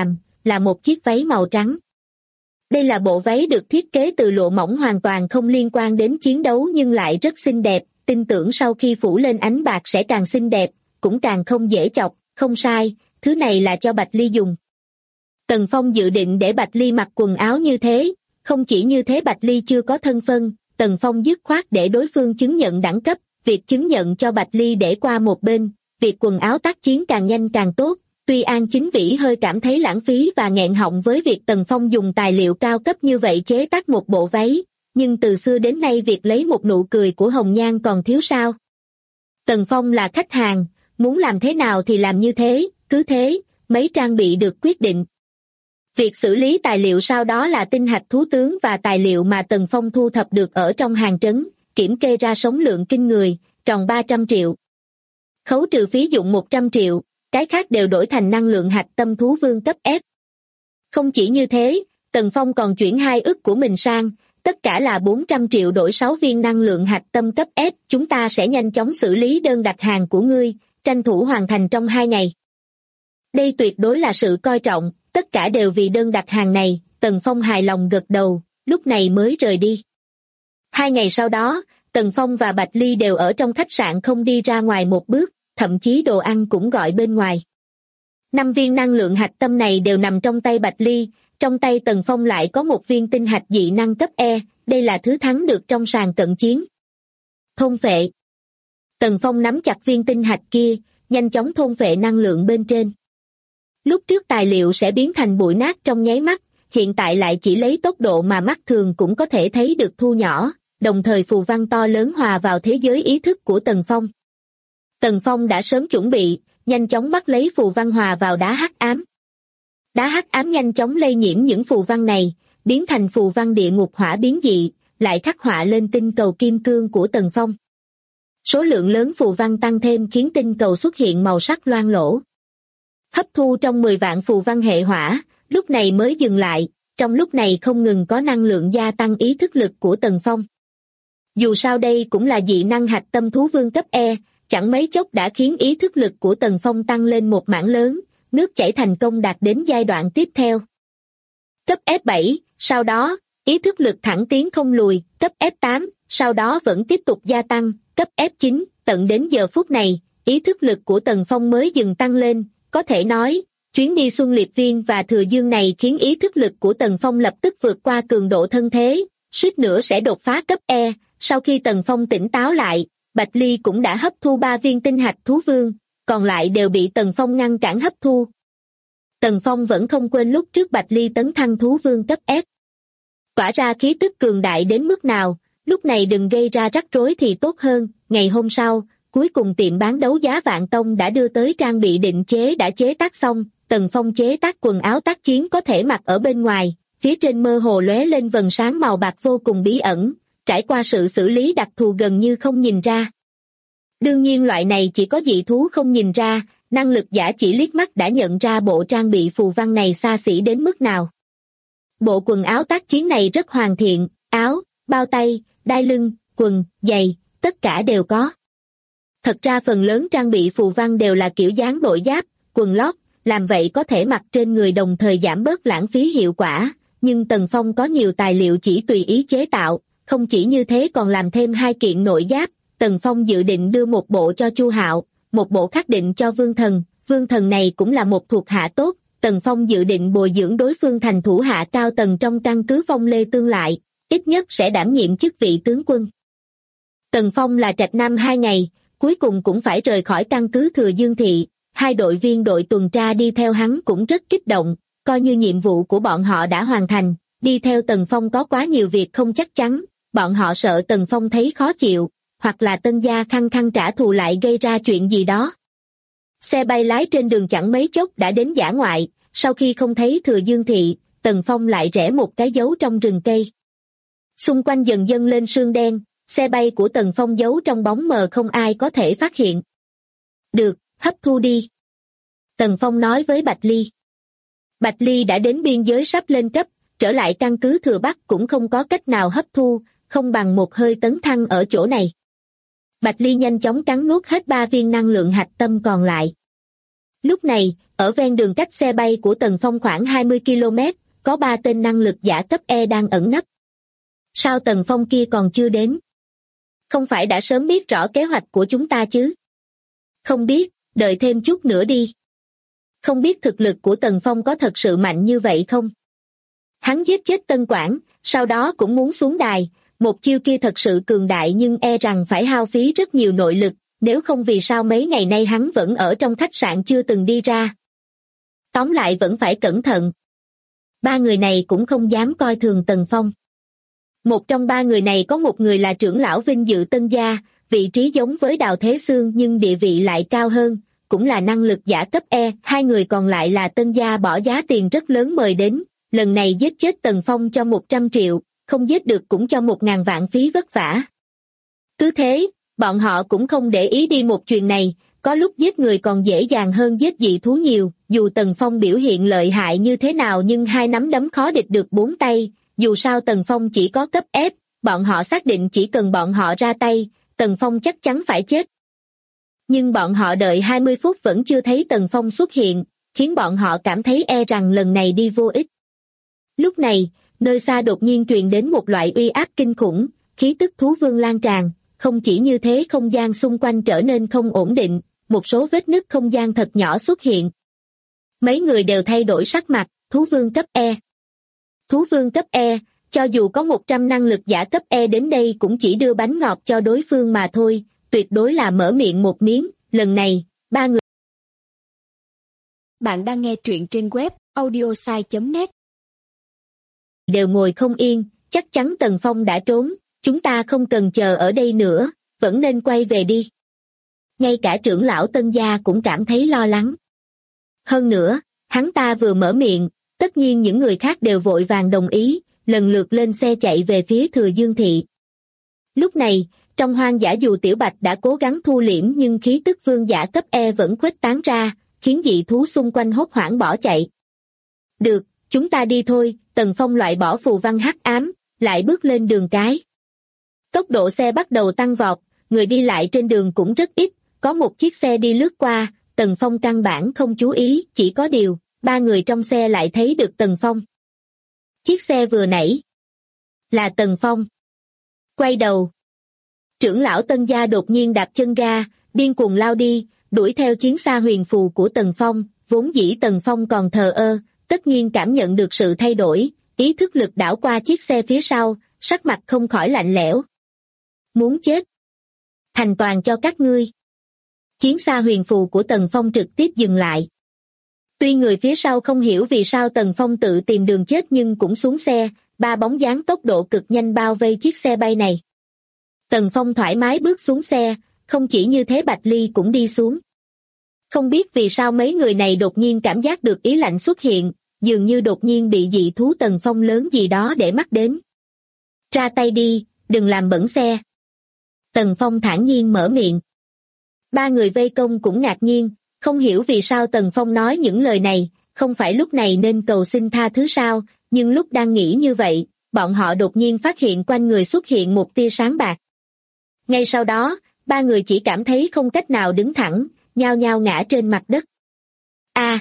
B: là một chiếc váy màu trắng. Đây là bộ váy được thiết kế từ lụa mỏng hoàn toàn không liên quan đến chiến đấu nhưng lại rất xinh đẹp, tin tưởng sau khi phủ lên ánh bạc sẽ càng xinh đẹp, cũng càng không dễ chọc, không sai, thứ này là cho Bạch Ly dùng. Tần Phong dự định để Bạch Ly mặc quần áo như thế, không chỉ như thế Bạch Ly chưa có thân phân, Tần Phong dứt khoát để đối phương chứng nhận đẳng cấp, việc chứng nhận cho Bạch Ly để qua một bên, việc quần áo tác chiến càng nhanh càng tốt. Tuy An Chính Vĩ hơi cảm thấy lãng phí và nghẹn họng với việc Tần Phong dùng tài liệu cao cấp như vậy chế tác một bộ váy, nhưng từ xưa đến nay việc lấy một nụ cười của Hồng Nhan còn thiếu sao. Tần Phong là khách hàng, muốn làm thế nào thì làm như thế, cứ thế, mấy trang bị được quyết định. Việc xử lý tài liệu sau đó là tinh hạch thú tướng và tài liệu mà Tần Phong thu thập được ở trong hàng trấn, kiểm kê ra số lượng kinh người, tròn 300 triệu. Khấu trừ phí dụng 100 triệu, cái khác đều đổi thành năng lượng hạch tâm thú vương cấp S. Không chỉ như thế, Tần Phong còn chuyển 2 ức của mình sang, tất cả là 400 triệu đổi 6 viên năng lượng hạch tâm cấp S. Chúng ta sẽ nhanh chóng xử lý đơn đặt hàng của ngươi, tranh thủ hoàn thành trong 2 ngày. Đây tuyệt đối là sự coi trọng, tất cả đều vì đơn đặt hàng này, Tần Phong hài lòng gật đầu, lúc này mới rời đi. 2 ngày sau đó, Tần Phong và Bạch Ly đều ở trong khách sạn không đi ra ngoài một bước, thậm chí đồ ăn cũng gọi bên ngoài. 5 viên năng lượng hạch tâm này đều nằm trong tay Bạch Ly, trong tay Tần Phong lại có một viên tinh hạch dị năng cấp E, đây là thứ thắng được trong sàn cận chiến. Thôn phệ. Tần Phong nắm chặt viên tinh hạch kia, nhanh chóng thôn phệ năng lượng bên trên. Lúc trước tài liệu sẽ biến thành bụi nát trong nháy mắt, hiện tại lại chỉ lấy tốc độ mà mắt thường cũng có thể thấy được thu nhỏ, đồng thời phù văn to lớn hòa vào thế giới ý thức của Tần Phong. Tần Phong đã sớm chuẩn bị, nhanh chóng bắt lấy phù văn hòa vào đá hắc ám. Đá hắc ám nhanh chóng lây nhiễm những phù văn này, biến thành phù văn địa ngục hỏa biến dị, lại khắc họa lên tinh cầu kim cương của Tần Phong. Số lượng lớn phù văn tăng thêm khiến tinh cầu xuất hiện màu sắc loang lổ. Hấp thu trong 10 vạn phù văn hệ hỏa, lúc này mới dừng lại, trong lúc này không ngừng có năng lượng gia tăng ý thức lực của Tần Phong. Dù sao đây cũng là dị năng hạch tâm thú vương cấp E, chẳng mấy chốc đã khiến ý thức lực của Tần Phong tăng lên một mảng lớn, nước chảy thành công đạt đến giai đoạn tiếp theo. Cấp F7, sau đó, ý thức lực thẳng tiến không lùi, cấp F8, sau đó vẫn tiếp tục gia tăng, cấp F9, tận đến giờ phút này, ý thức lực của Tần Phong mới dừng tăng lên, có thể nói, chuyến đi Xuân Liệp Viên và Thừa Dương này khiến ý thức lực của Tần Phong lập tức vượt qua cường độ thân thế, suýt nữa sẽ đột phá cấp E, sau khi Tần Phong tỉnh táo lại, Bạch Ly cũng đã hấp thu 3 viên tinh hạch thú vương, còn lại đều bị Tần Phong ngăn cản hấp thu. Tần Phong vẫn không quên lúc trước Bạch Ly tấn thăng thú vương cấp S. Tỏa ra khí tức cường đại đến mức nào, lúc này đừng gây ra rắc rối thì tốt hơn. Ngày hôm sau, cuối cùng tiệm bán đấu giá Vạn Tông đã đưa tới trang bị định chế đã chế tác xong, Tần Phong chế tác quần áo tác chiến có thể mặc ở bên ngoài, phía trên mơ hồ lóe lên vầng sáng màu bạc vô cùng bí ẩn, trải qua sự xử lý đặc thù gần như không nhìn ra. Đương nhiên loại này chỉ có dị thú không nhìn ra, năng lực giả chỉ liếc mắt đã nhận ra bộ trang bị phù văn này xa xỉ đến mức nào. Bộ quần áo tác chiến này rất hoàn thiện, áo, bao tay, đai lưng, quần, giày, tất cả đều có. Thật ra phần lớn trang bị phù văn đều là kiểu dáng nội giáp, quần lót, làm vậy có thể mặc trên người đồng thời giảm bớt lãng phí hiệu quả, nhưng Tần Phong có nhiều tài liệu chỉ tùy ý chế tạo, không chỉ như thế còn làm thêm 2 kiện nội giáp, Tần Phong dự định đưa một bộ cho Chu Hạo, một bộ khác định cho Vương Thần này cũng là một thuộc hạ tốt, Tần Phong dự định bồi dưỡng đối phương thành thủ hạ cao tầng trong căn cứ Phong Lê tương lại, ít nhất sẽ đảm nhiệm chức vị tướng quân. Tần Phong là trạch nam 2 ngày, cuối cùng cũng phải rời khỏi căn cứ Thừa Dương Thị, 2 đội viên đội tuần tra đi theo hắn cũng rất kích động, coi như nhiệm vụ của bọn họ đã hoàn thành, đi theo Tần Phong có quá nhiều việc không chắc chắn, bọn họ sợ Tần Phong thấy khó chịu, hoặc là Tân Gia khăng khăng trả thù lại gây ra chuyện gì đó. Xe bay lái trên đường chẳng mấy chốc đã đến dã ngoại, sau khi không thấy Thừa Dương Thị, Tần Phong lại rẽ một cái dấu trong rừng cây. Xung quanh dần dần lên sương đen, xe bay của Tần Phong giấu trong bóng mờ không ai có thể phát hiện. Được, hấp thu đi. Tần Phong nói với Bạch Ly. Bạch Ly đã đến biên giới sắp lên cấp, trở lại căn cứ Thừa Bắc cũng không có cách nào hấp thu, không bằng một hơi tấn thăng ở chỗ này. Bạch Ly nhanh chóng cắn nuốt hết 3 viên năng lượng hạch tâm còn lại. Lúc này, ở ven đường cách xe bay của Tần Phong khoảng 20 km, có 3 tên năng lực giả cấp E đang ẩn nấp. Sao Tần Phong kia còn chưa đến? Không phải đã sớm biết rõ kế hoạch của chúng ta chứ? Không biết, đợi thêm chút nữa đi. Không biết thực lực của Tần Phong có thật sự mạnh như vậy không? Hắn giết chết Tân Quảng, sau đó cũng muốn xuống đài, một chiêu kia thật sự cường đại nhưng e rằng phải hao phí rất nhiều nội lực, nếu không vì sao mấy ngày nay hắn vẫn ở trong khách sạn chưa từng đi ra. Tóm lại vẫn phải cẩn thận. 3 người này cũng không dám coi thường Tần Phong. Một trong 3 người này có một người là trưởng lão vinh dự Tân gia, vị trí giống với Đào Thế Xương nhưng địa vị lại cao hơn, cũng là năng lực giả cấp E. 2 người còn lại là Tân gia bỏ giá tiền rất lớn mời đến, lần này giết chết Tần Phong cho 100 triệu, không giết được cũng cho 1.000 vạn phí vất vả. Cứ thế, bọn họ cũng không để ý đi một chuyện này, có lúc giết người còn dễ dàng hơn giết dị thú nhiều, dù Tần Phong biểu hiện lợi hại như thế nào nhưng 2 nắm đấm khó địch được 4 tay, dù sao Tần Phong chỉ có cấp F, bọn họ xác định chỉ cần bọn họ ra tay, Tần Phong chắc chắn phải chết. Nhưng bọn họ đợi 20 phút vẫn chưa thấy Tần Phong xuất hiện, khiến bọn họ cảm thấy e rằng lần này đi vô ích. Lúc này, nơi xa đột nhiên truyền đến một loại uy áp kinh khủng, khí tức thú vương lan tràn, không chỉ như thế không gian xung quanh trở nên không ổn định, một số vết nứt không gian thật nhỏ xuất hiện. Mấy người đều thay đổi sắc mặt, thú vương cấp E. Thú vương cấp E, cho dù có 100 năng lực giả cấp E đến đây cũng chỉ đưa bánh ngọt cho đối phương mà thôi, tuyệt đối là mở miệng một miếng, lần này, 3 người.
C: Bạn đang nghe truyện trên web audiosai.net.
B: Đều ngồi không yên, chắc chắn Tần Phong đã trốn, chúng ta không cần chờ ở đây nữa, vẫn nên quay về đi. Ngay cả trưởng lão Tân gia cũng cảm thấy lo lắng. Hơn nữa, hắn ta vừa mở miệng, tất nhiên những người khác đều vội vàng đồng ý, lần lượt lên xe chạy về phía Thừa Dương thị. Lúc này, trong hoang dã dù Tiểu Bạch đã cố gắng thu liễm nhưng khí tức vương giả cấp E vẫn khuếch tán ra, khiến dị thú xung quanh hốt hoảng bỏ chạy. Được, chúng ta đi thôi, Tần Phong loại bỏ phù văn hắc ám, lại bước lên đường cái. Tốc độ xe bắt đầu tăng vọt, người đi lại trên đường cũng rất ít, có một chiếc xe đi lướt qua, Tần Phong căn bản không chú ý, chỉ có điều, 3 người trong xe lại thấy được Tần Phong. Chiếc xe vừa nãy là Tần Phong. Quay đầu. Trưởng lão Tân gia đột nhiên đạp chân ga, điên cuồng lao đi, đuổi theo chiến xa huyền phù của Tần Phong, vốn dĩ Tần Phong còn thờ ơ, tất nhiên cảm nhận được sự thay đổi, ý thức lực đảo qua chiếc xe phía sau, sắc mặt không khỏi lạnh lẽo. Muốn chết. Thành toàn cho các ngươi. Chiến xa huyền phù của Tần Phong trực tiếp dừng lại. Tuy người phía sau không hiểu vì sao Tần Phong tự tìm đường chết nhưng cũng xuống xe, 3 bóng dáng tốc độ cực nhanh bao vây chiếc xe bay này. Tần Phong thoải mái bước xuống xe, không chỉ như thế Bạch Ly cũng đi xuống. Không biết vì sao mấy người này đột nhiên cảm giác được ý lạnh xuất hiện, dường như đột nhiên bị dị thú Tần Phong lớn gì đó để mắt đến. Ra tay đi, đừng làm bẩn xe. Tần Phong thản nhiên mở miệng. 3 người vây công cũng ngạc nhiên, không hiểu vì sao Tần Phong nói những lời này, không phải lúc này nên cầu xin tha thứ sao, nhưng lúc đang nghĩ như vậy, bọn họ đột nhiên phát hiện quanh người xuất hiện một tia sáng bạc. Ngay sau đó, 3 người chỉ cảm thấy không cách nào đứng thẳng, nhao nhao ngã trên mặt đất. A!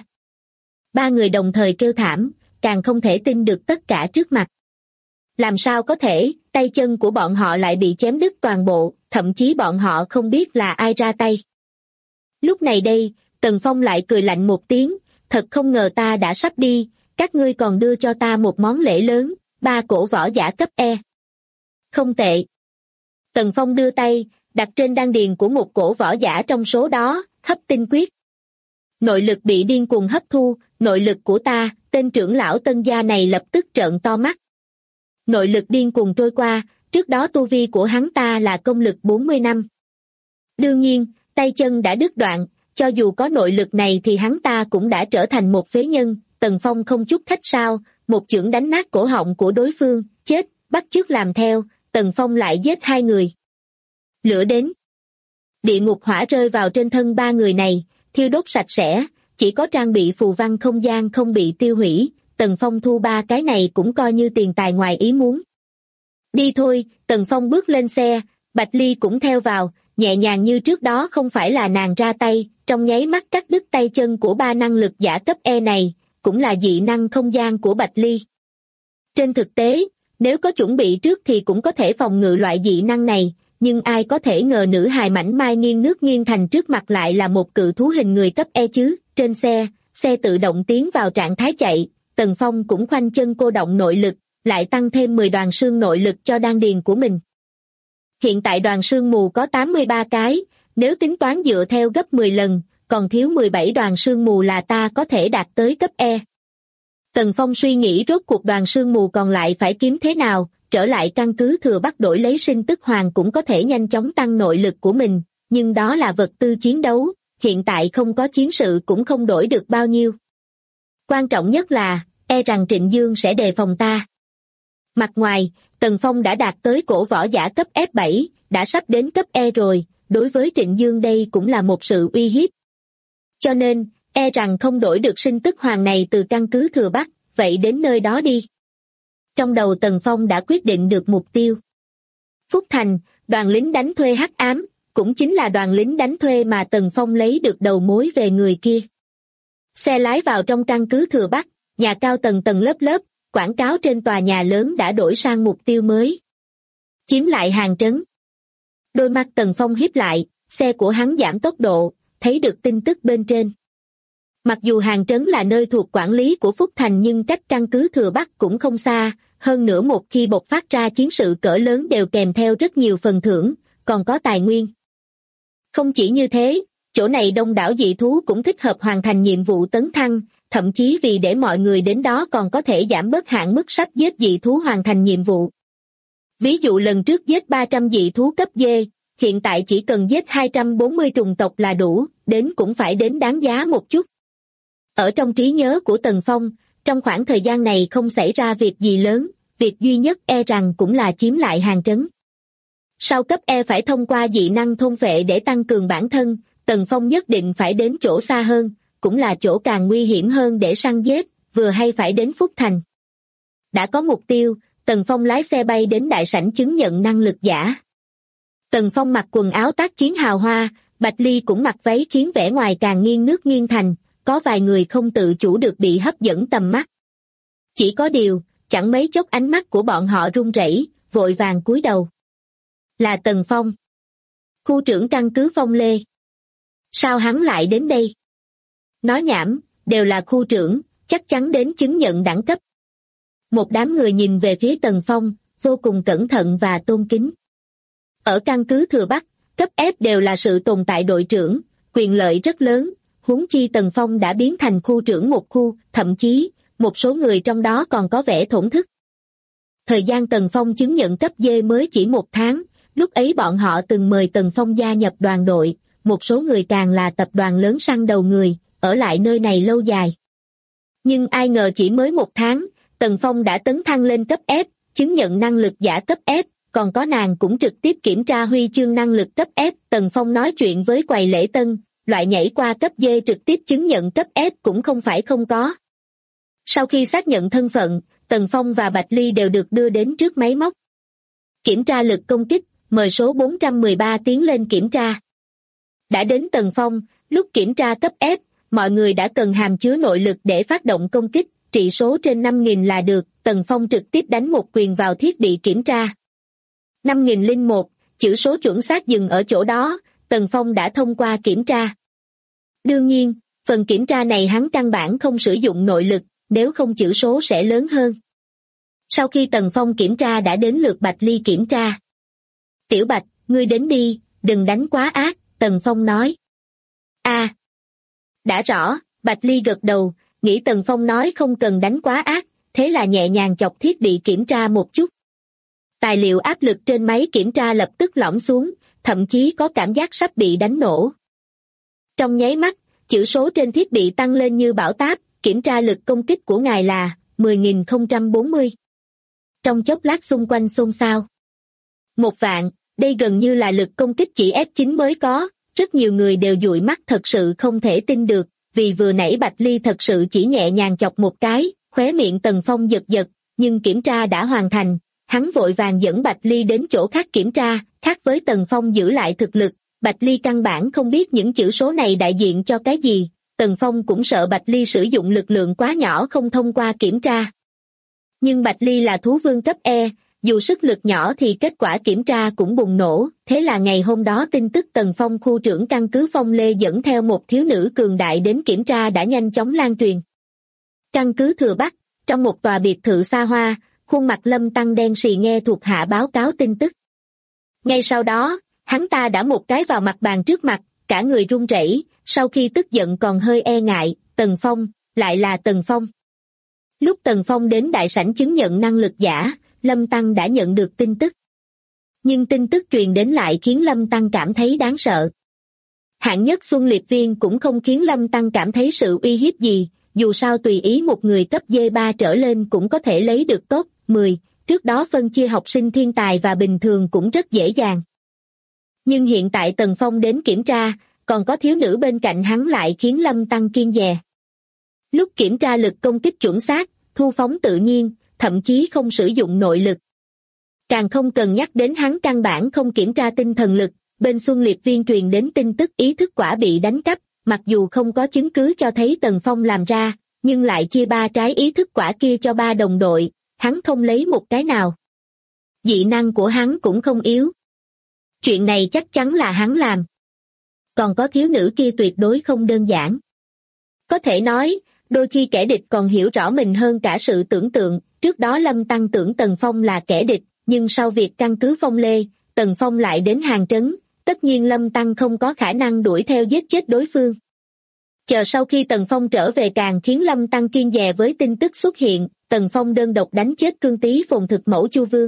B: 3 người đồng thời kêu thảm, càng không thể tin được tất cả trước mặt. Làm sao có thể, tay chân của bọn họ lại bị chém đứt toàn bộ, thậm chí bọn họ không biết là ai ra tay. Lúc này đây, Tần Phong lại cười lạnh một tiếng, thật không ngờ ta đã sắp đi, các ngươi còn đưa cho ta một món lễ lớn, 3 cổ võ giả cấp E. Không tệ. Tần Phong đưa tay, đặt trên đan điền của một cổ võ giả trong số đó, hấp tinh quyết. Nội lực bị điên cuồng hấp thu, nội lực của ta, tên trưởng lão Tân gia này lập tức trợn to mắt. Nội lực điên cuồng trôi qua, trước đó tu vi của hắn ta là công lực 40 năm. Đương nhiên, tay chân đã đứt đoạn, cho dù có nội lực này thì hắn ta cũng đã trở thành một phế nhân. Tần Phong không chút khách sáo, một chưởng đánh nát cổ họng của đối phương, chết, bắt chước làm theo, Tần Phong lại giết 2 người. Lửa đến. Địa ngục hỏa rơi vào trên thân 3 người này, thiêu đốt sạch sẽ, chỉ có trang bị phù văn không gian không bị tiêu hủy, Tần Phong thu 3 cái này cũng coi như tiền tài ngoài ý muốn. Đi thôi, Tần Phong bước lên xe, Bạch Ly cũng theo vào, nhẹ nhàng như trước đó không phải là nàng ra tay, trong nháy mắt cắt đứt tay chân của ba năng lực giả cấp E này, cũng là dị năng không gian của Bạch Ly. Trên thực tế, nếu có chuẩn bị trước thì cũng có thể phòng ngự loại dị năng này, nhưng ai có thể ngờ nữ hài mảnh mai nghiêng nước nghiêng thành trước mặt lại là một cự thú hình người cấp E chứ. Trên xe tự động tiến vào trạng thái chạy, Tần Phong cũng khoanh chân cô động nội lực, lại tăng thêm 10 đoàn xương nội lực cho đan điền của mình. Hiện tại đoàn xương mù có 83 cái, nếu tính toán dựa theo gấp 10 lần, còn thiếu 17 đoàn xương mù là ta có thể đạt tới cấp E. Tần Phong suy nghĩ rốt cuộc đoàn xương mù còn lại phải kiếm thế nào, trở lại căn cứ Thừa Bắc đổi lấy sinh tức hoàng cũng có thể nhanh chóng tăng nội lực của mình, nhưng đó là vật tư chiến đấu, hiện tại không có chiến sự cũng không đổi được bao nhiêu. Quan trọng nhất là, rằng Trịnh Dương sẽ đề phòng ta. Mặt ngoài, Tần Phong đã đạt tới cổ võ giả cấp F7, đã sắp đến cấp E rồi, đối với Trịnh Dương đây cũng là một sự uy hiếp. Cho nên, rằng không đổi được sinh tức hoàng này từ căn cứ Thừa Bắc, vậy đến nơi đó đi. Trong đầu Tần Phong đã quyết định được mục tiêu. Phúc Thành, đoàn lính đánh thuê hắc ám, cũng chính là đoàn lính đánh thuê mà Tần Phong lấy được đầu mối về người kia. Xe lái vào trong căn cứ Thừa Bắc, nhà cao tầng tầng lớp lớp, quảng cáo trên tòa nhà lớn đã đổi sang mục tiêu mới. Chiếm lại hàng trấn. Đôi mắt Tần Phong híp lại, xe của hắn giảm tốc độ, thấy được tin tức bên trên. Mặc dù hàng trấn là nơi thuộc quản lý của Phúc Thành nhưng cách căn cứ Thừa Bắc cũng không xa, hơn nữa một khi bộc phát ra chiến sự cỡ lớn đều kèm theo rất nhiều phần thưởng, còn có tài nguyên. Không chỉ như thế, chỗ này đông đảo dị thú cũng thích hợp hoàn thành nhiệm vụ tấn thăng, thậm chí vì để mọi người đến đó còn có thể giảm bớt hạn mức sắp giết dị thú hoàn thành nhiệm vụ. Ví dụ lần trước giết 300 dị thú cấp D, hiện tại chỉ cần giết 240 trùng tộc là đủ, đến cũng phải đến đáng giá một chút. Ở trong trí nhớ của Tần Phong, trong khoảng thời gian này không xảy ra việc gì lớn, việc duy nhất rằng cũng là chiếm lại hàng trấn. Sau cấp E phải thông qua dị năng thôn phệ để tăng cường bản thân, Tần Phong nhất định phải đến chỗ xa hơn, cũng là chỗ càng nguy hiểm hơn để săn giết, vừa hay phải đến Phúc Thành. Đã có mục tiêu, Tần Phong lái xe bay đến đại sảnh chứng nhận năng lực giả. Tần Phong mặc quần áo tác chiến hào hoa, Bạch Ly cũng mặc váy khiến vẻ ngoài càng nghiêng nước nghiêng thành, có vài người không tự chủ được bị hấp dẫn tầm mắt. Chỉ có điều, chẳng mấy chốc ánh mắt của bọn họ run rẩy, vội vàng cúi đầu. Là Tần Phong. Khu trưởng căn cứ Phong Lê. Sao hắn lại đến đây? Nói nhảm, đều là khu trưởng, chắc chắn đến chứng nhận đẳng cấp. Một đám người nhìn về phía Tần Phong, vô cùng cẩn thận và tôn kính. Ở căn cứ Thừa Bắc, cấp F đều là sự tồn tại đội trưởng, quyền lợi rất lớn, huống chi Tần Phong đã biến thành khu trưởng một khu, thậm chí, một số người trong đó còn có vẻ thổn thức. Thời gian Tần Phong chứng nhận cấp D mới chỉ 1 tháng, lúc ấy bọn họ từng mời Tần Phong gia nhập đoàn đội, một số người càng là tập đoàn lớn săn đầu người, ở lại nơi này lâu dài. Nhưng ai ngờ chỉ mới 1 tháng, Tần Phong đã tấn thăng lên cấp F, chứng nhận năng lực giả cấp F, còn có nàng cũng trực tiếp kiểm tra huy chương năng lực cấp F. Tần Phong nói chuyện với quầy lễ tân, loại nhảy qua cấp D trực tiếp chứng nhận cấp F cũng không phải không có. Sau khi xác nhận thân phận, Tần Phong và Bạch Ly đều được đưa đến trước máy móc. Kiểm tra lực công kích, mời số 413 tiến lên kiểm tra. Đã đến Tần Phong, lúc kiểm tra cấp F, mọi người đã cần hàm chứa nội lực để phát động công kích, trị số trên 5.000 là được, Tần Phong trực tiếp đánh một quyền vào thiết bị kiểm tra. 5.001, chữ số chuẩn xác dừng ở chỗ đó, Tần Phong đã thông qua kiểm tra. Đương nhiên, phần kiểm tra này hắn căn bản không sử dụng nội lực, nếu không chữ số sẽ lớn hơn. Sau khi Tần Phong kiểm tra đã đến lượt Bạch Ly kiểm tra. Tiểu Bạch, ngươi đến đi, đừng đánh quá ác, Tần Phong nói. Đã rõ, Bạch Ly gật đầu, nghĩ Tần Phong nói không cần đánh quá ác, thế là nhẹ nhàng chọc thiết bị kiểm tra một chút. Tài liệu áp lực trên máy kiểm tra lập tức lõm xuống, thậm chí có cảm giác sắp bị đánh nổ. Trong nháy mắt, chữ số trên thiết bị tăng lên như bão táp, kiểm tra lực công kích của ngài là 10.040. Trong chốc lát xung quanh xôn xao. 1 vạn, đây gần như là lực công kích chỉ F9 mới có, rất nhiều người đều dụi mắt thật sự không thể tin được, vì vừa nãy Bạch Ly thật sự chỉ nhẹ nhàng chọc một cái, khóe miệng Tần Phong giật giật, nhưng kiểm tra đã hoàn thành, hắn vội vàng dẫn Bạch Ly đến chỗ khác kiểm tra, khác với Tần Phong giữ lại thực lực, Bạch Ly căn bản không biết những chữ số này đại diện cho cái gì, Tần Phong cũng sợ Bạch Ly sử dụng lực lượng quá nhỏ không thông qua kiểm tra. Nhưng Bạch Ly là thú vương cấp E, dù sức lực nhỏ thì kết quả kiểm tra cũng bùng nổ, thế là ngày hôm đó tin tức Tần Phong khu trưởng căn cứ Phong Lê dẫn theo một thiếu nữ cường đại đến kiểm tra đã nhanh chóng lan truyền. Căn cứ Thừa Bắc, trong một tòa biệt thự xa hoa, khuôn mặt Lâm Tăng đen sì nghe thuộc hạ báo cáo tin tức. Ngay sau đó, hắn ta đã một cái vào mặt bàn trước mặt, cả người run rẩy, sau khi tức giận còn hơi e ngại, Tần Phong, lại là Tần Phong. Lúc Tần Phong đến đại sảnh chứng nhận năng lực giả, Lâm Tăng đã nhận được tin tức. Nhưng tin tức truyền đến lại khiến Lâm Tăng cảm thấy đáng sợ. Hạng nhất Xuân Liệt Viên cũng không khiến Lâm Tăng cảm thấy sự uy hiếp gì, dù sao tùy ý một người cấp D3 trở lên cũng có thể lấy được top 10, trước đó phân chia học sinh thiên tài và bình thường cũng rất dễ dàng. Nhưng hiện tại Tần Phong đến kiểm tra, còn có thiếu nữ bên cạnh hắn lại khiến Lâm Tăng kiêng dè. Lúc kiểm tra lực công kích chuẩn xác, thu phóng tự nhiên, thậm chí không sử dụng nội lực. Càng không cần nhắc đến hắn căn bản không kiểm tra tinh thần lực, bên Xuân Liệt Viên truyền đến tin tức ý thức quả bị đánh cắp, mặc dù không có chứng cứ cho thấy Tần Phong làm ra, nhưng lại chia 3 trái ý thức quả kia cho 3 đồng đội, hắn không lấy một cái nào. Dị năng của hắn cũng không yếu. Chuyện này chắc chắn là hắn làm. Còn có thiếu nữ kia tuyệt đối không đơn giản. Có thể nói, đôi khi kẻ địch còn hiểu rõ mình hơn cả sự tưởng tượng, trước đó Lâm Tăng tưởng Tần Phong là kẻ địch, nhưng sau việc căn cứ Phong Lê, Tần Phong lại đến Hàng Trấn, tất nhiên Lâm Tăng không có khả năng đuổi theo giết chết đối phương. Chờ sau khi Tần Phong trở về càng khiến Lâm Tăng kiêng dè với tin tức xuất hiện, Tần Phong đơn độc đánh chết cương tý Phồn Thực Mẫu Chu Vương.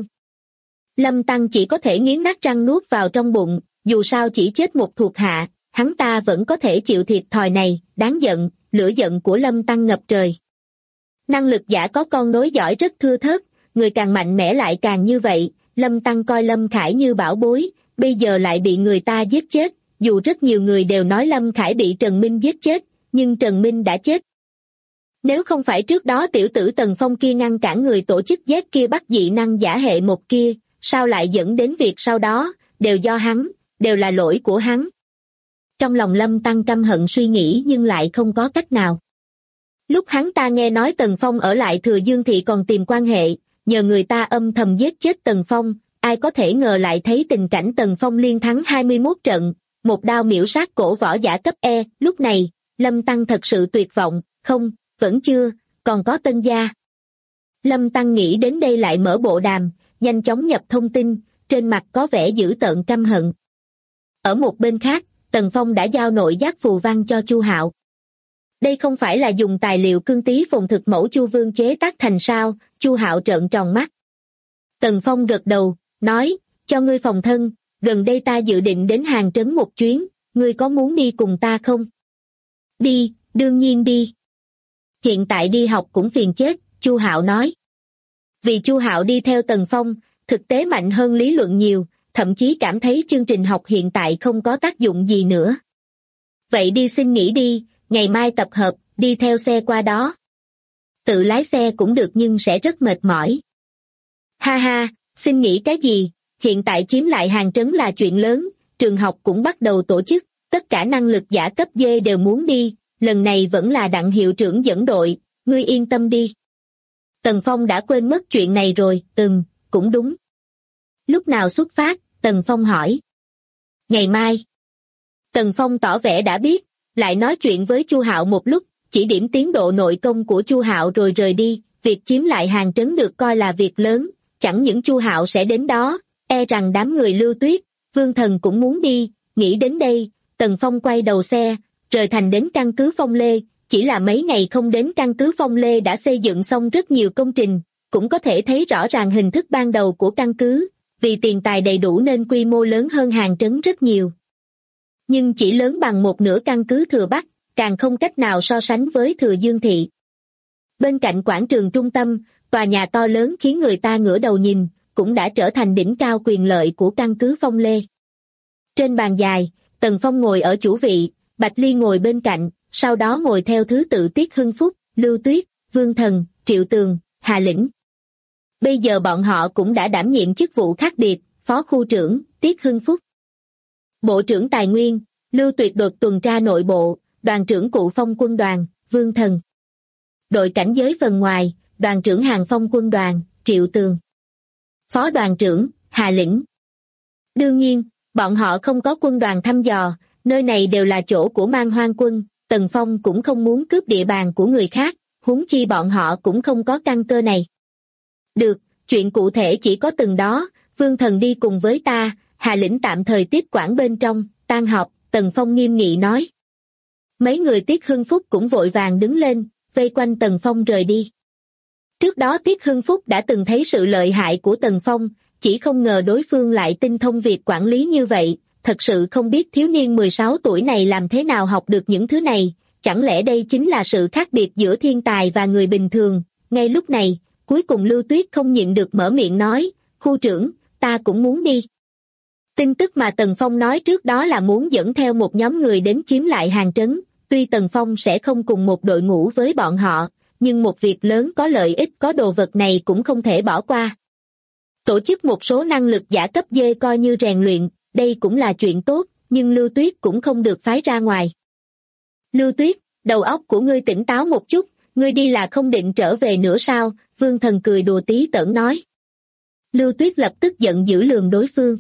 B: Lâm Tăng chỉ có thể nghiến nát răng nuốt vào trong bụng, dù sao chỉ chết một thuộc hạ, hắn ta vẫn có thể chịu thiệt thòi này, đáng giận, lửa giận của Lâm Tăng ngập trời. Năng lực giả có con nối giỏi rất thưa thớt, người càng mạnh mẽ lại càng như vậy, Lâm Tăng coi Lâm Khải như bảo bối, bây giờ lại bị người ta giết chết, dù rất nhiều người đều nói Lâm Khải bị Trần Minh giết chết, nhưng Trần Minh đã chết. Nếu không phải trước đó tiểu tử Tần Phong kia ngăn cản người tổ chức Z kia bắt dị năng giả hệ một kia, sao lại dẫn đến việc sau đó, đều do hắn, đều là lỗi của hắn. Trong lòng Lâm Tăng căm hận suy nghĩ nhưng lại không có cách nào. Lúc hắn ta nghe nói Tần Phong ở lại Thừa Dương Thị còn tìm quan hệ, nhờ người ta âm thầm giết chết Tần Phong, ai có thể ngờ lại thấy tình cảnh Tần Phong liên thắng 21 trận, một đao miểu sát cổ võ giả cấp E, lúc này, Lâm Tăng thật sự tuyệt vọng, không, vẫn chưa, còn có Tân Gia. Lâm Tăng nghĩ đến đây lại mở bộ đàm, nhanh chóng nhập thông tin, trên mặt có vẻ dữ tợn căm hận. Ở một bên khác, Tần Phong đã giao nội giác phù văn cho Chu Hạo. Đây không phải là dùng tài liệu cương tý Phồn Thực Mẫu Chu Vương chế tác thành sao? Chu Hạo trợn tròn mắt. Tần Phong gật đầu, nói, cho ngươi phòng thân, gần đây ta dự định đến Hàng Trấn một chuyến, ngươi có muốn đi cùng ta không? Đi, đương nhiên đi. Hiện tại đi học cũng phiền chết, Chu Hạo nói. Vì Chu Hạo đi theo Tần Phong, thực tế mạnh hơn lý luận nhiều, thậm chí cảm thấy chương trình học hiện tại không có tác dụng gì nữa. Vậy đi xin nghỉ đi, ngày mai tập hợp, đi theo xe qua đó. Tự lái xe cũng được nhưng sẽ rất mệt mỏi. Ha ha, xin nghỉ cái gì, hiện tại chiếm lại Hàng Trấn là chuyện lớn, trường học cũng bắt đầu tổ chức, tất cả năng lực giả cấp D đều muốn đi, lần này vẫn là Đặng hiệu trưởng dẫn đội, ngươi yên tâm đi. Tần Phong đã quên mất chuyện này rồi, cũng đúng. Lúc nào xuất phát, Tần Phong hỏi. Ngày mai. Tần Phong tỏ vẻ đã biết, lại nói chuyện với Chu Hạo một lúc, chỉ điểm tiến độ nội công của Chu Hạo rồi rời đi, việc chiếm lại Hàng Trấn được coi là việc lớn, chẳng những Chu Hạo sẽ đến đó, e rằng đám người Lưu Tuyết, Vương Thần cũng muốn đi, nghĩ đến đây, Tần Phong quay đầu xe, rời thành đến căn cứ Phong Lê, chỉ là mấy ngày không đến căn cứ Phong Lê đã xây dựng xong rất nhiều công trình, cũng có thể thấy rõ ràng hình thức ban đầu của căn cứ, vì tiền tài đầy đủ nên quy mô lớn hơn Hàng Trấn rất nhiều. Nhưng chỉ lớn bằng một nửa căn cứ Thừa Bắc, càng không cách nào so sánh với Thừa Dương Thị. Bên cạnh quảng trường trung tâm, tòa nhà to lớn khiến người ta ngửa đầu nhìn, cũng đã trở thành đỉnh cao quyền lợi của căn cứ Phong Lê. Trên bàn dài, Tần Phong ngồi ở chủ vị, Bạch Ly ngồi bên cạnh, sau đó ngồi theo thứ tự Tiết Hưng Phúc, Lưu Tuyết, Vương Thần, Triệu Tường, Hà Lĩnh. Bây giờ bọn họ cũng đã đảm nhiệm chức vụ khác biệt, phó khu trưởng, Tiết Hưng Phúc. Bộ trưởng Tài nguyên, Lưu Tuyệt đột tuần tra nội bộ, đoàn trưởng Cụ Phong quân đoàn, Vương Thần. Đội cảnh giới phần ngoài, đoàn trưởng Hàng Phong quân đoàn, Triệu Tường. Phó đoàn trưởng, Hà Lĩnh. Đương nhiên, bọn họ không có quân đoàn thăm dò, nơi này đều là chỗ của Man Hoang quân, Tần Phong cũng không muốn cướp địa bàn của người khác, huống chi bọn họ cũng không có căn cơ này. Được, chuyện cụ thể chỉ có từng đó, Vương Thần đi cùng với ta, Hà Lĩnh tạm thời tiếp quản bên trong, tan họp, Tần Phong nghiêm nghị nói. Mấy người Tiết Hưng Phúc cũng vội vàng đứng lên, vây quanh Tần Phong rời đi. Trước đó Tiết Hưng Phúc đã từng thấy sự lợi hại của Tần Phong, chỉ không ngờ đối phương lại tinh thông việc quản lý như vậy, thật sự không biết thiếu niên 16 tuổi này làm thế nào học được những thứ này, chẳng lẽ đây chính là sự khác biệt giữa thiên tài và người bình thường. Ngay lúc này, cuối cùng Lưu Tuyết không nhịn được mở miệng nói, khu trưởng, ta cũng muốn đi. Tin tức mà Tần Phong nói trước đó là muốn dẫn theo một nhóm người đến chiếm lại Hàng Trấn, tuy Tần Phong sẽ không cùng một đội ngũ với bọn họ, nhưng một việc lớn có lợi ích có đồ vật này cũng không thể bỏ qua. Tổ chức một số năng lực giả cấp D coi như rèn luyện, đây cũng là chuyện tốt, nhưng Lưu Tuyết cũng không được phái ra ngoài. Lưu Tuyết, đầu óc của ngươi tỉnh táo một chút, ngươi đi là không định trở về nữa sao? Vương Thần cười đùa tí tởn nói. Lưu Tuyết lập tức giận dữ lườm đối phương.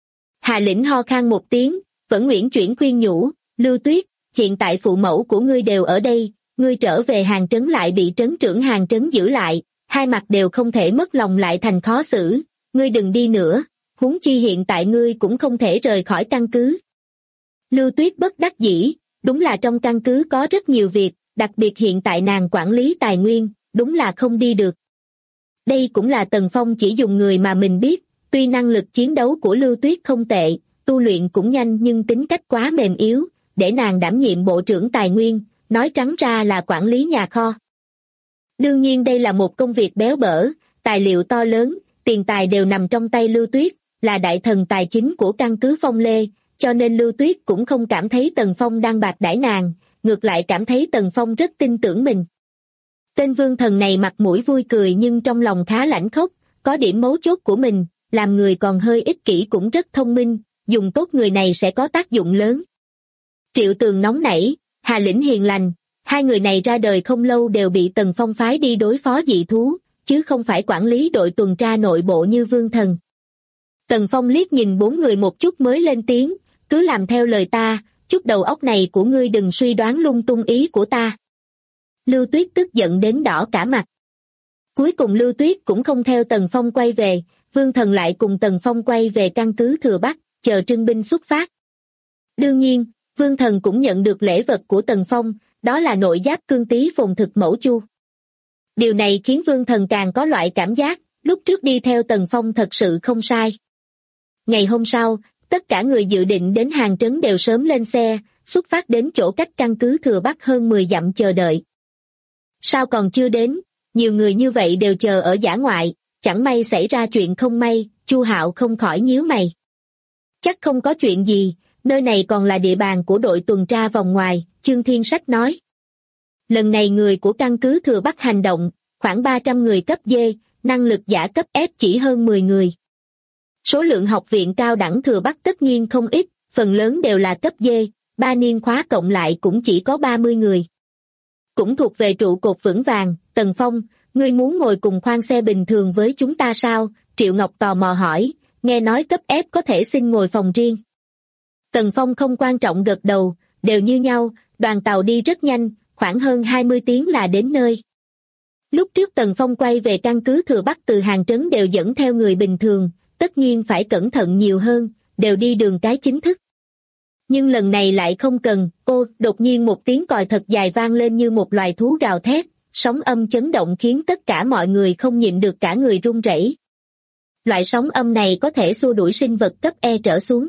B: Hà Lĩnh ho khan một tiếng, vẫn uyển chuyển khuyên nhủ, Lưu Tuyết, hiện tại phụ mẫu của ngươi đều ở đây, ngươi trở về Hàng Trấn lại bị trấn trưởng Hàng Trấn giữ lại, hai mặt đều không thể mất lòng lại thành khó xử, ngươi đừng đi nữa, huống chi hiện tại ngươi cũng không thể rời khỏi căn cứ. Lưu Tuyết bất đắc dĩ, đúng là trong căn cứ có rất nhiều việc, đặc biệt hiện tại nàng quản lý tài nguyên, đúng là không đi được. Đây cũng là Tần Phong chỉ dùng người mà mình biết, tuy năng lực chiến đấu của Lưu Tuyết không tệ, tu luyện cũng nhanh nhưng tính cách quá mềm yếu, để nàng đảm nhiệm bộ trưởng tài nguyên, nói trắng ra là quản lý nhà kho. Đương nhiên đây là một công việc béo bở, tài liệu to lớn, tiền tài đều nằm trong tay Lưu Tuyết, là đại thần tài chính của căn cứ Phong Lê, cho nên Lưu Tuyết cũng không cảm thấy Tần Phong đang bạc đãi nàng, ngược lại cảm thấy Tần Phong rất tin tưởng mình. Tên Vương Thần này mặt mũi vui cười nhưng trong lòng khá lãnh khốc, có điểm mấu chốt của mình, làm người còn hơi ích kỷ cũng rất thông minh, dùng tốt người này sẽ có tác dụng lớn. Triệu Tường nóng nảy, Hà Lĩnh hiền lành, hai người này ra đời không lâu đều bị Tần Phong phái đi đối phó dị thú, chứ không phải quản lý đội tuần tra nội bộ như Vương Thần. Tần Phong liếc nhìn bốn người một chút mới lên tiếng, cứ làm theo lời ta, chút đầu óc này của ngươi đừng suy đoán lung tung ý của ta. Lưu Tuyết tức giận đến đỏ cả mặt. Cuối cùng Lưu Tuyết cũng không theo Tần Phong quay về, Vương Thần lại cùng Tần Phong quay về căn cứ Thừa Bắc, chờ trưng binh xuất phát. Đương nhiên, Vương Thần cũng nhận được lễ vật của Tần Phong, đó là nội giáp cương tí phồn thực mẫu chu. Điều này khiến Vương Thần càng có loại cảm giác, lúc trước đi theo Tần Phong thật sự không sai. Ngày hôm sau, tất cả người dự định đến Hàng Trấn đều sớm lên xe, xuất phát đến chỗ cách căn cứ Thừa Bắc hơn 10 dặm chờ đợi. Sao còn chưa đến, nhiều người như vậy đều chờ ở dã ngoại, chẳng may xảy ra chuyện không may, Chu Hạo không khỏi nhíu mày. Chắc không có chuyện gì, nơi này còn là địa bàn của đội tuần tra vòng ngoài, Chương Thiên Sách nói. Lần này người của căn cứ Thừa Bắc hành động, khoảng 300 người cấp D, năng lực giả cấp F chỉ hơn 10 người. Số lượng học viện cao đẳng Thừa Bắc tất nhiên không ít, phần lớn đều là cấp D, 3 niên khóa cộng lại cũng chỉ có 30 người. Cũng thuộc về trụ cột vững vàng. Tần Phong, ngươi muốn ngồi cùng khoang xe bình thường với chúng ta sao? Triệu Ngọc tò mò hỏi, nghe nói cấp F có thể xin ngồi phòng riêng. Tần Phong không quan trọng gật đầu, đều như nhau, đoàn tàu đi rất nhanh, khoảng hơn 20 tiếng là đến nơi. Lúc trước Tần Phong quay về căn cứ Thừa Bắc từ Hàng Trấn đều dẫn theo người bình thường, tất nhiên phải cẩn thận nhiều hơn, đều đi đường cái chính thức. Nhưng lần này lại không cần, đột nhiên một tiếng còi thật dài vang lên như một loài thú gào thét, sóng âm chấn động khiến tất cả mọi người không nhịn được cả người run rẩy. Loại sóng âm này có thể xua đuổi sinh vật cấp E trở xuống.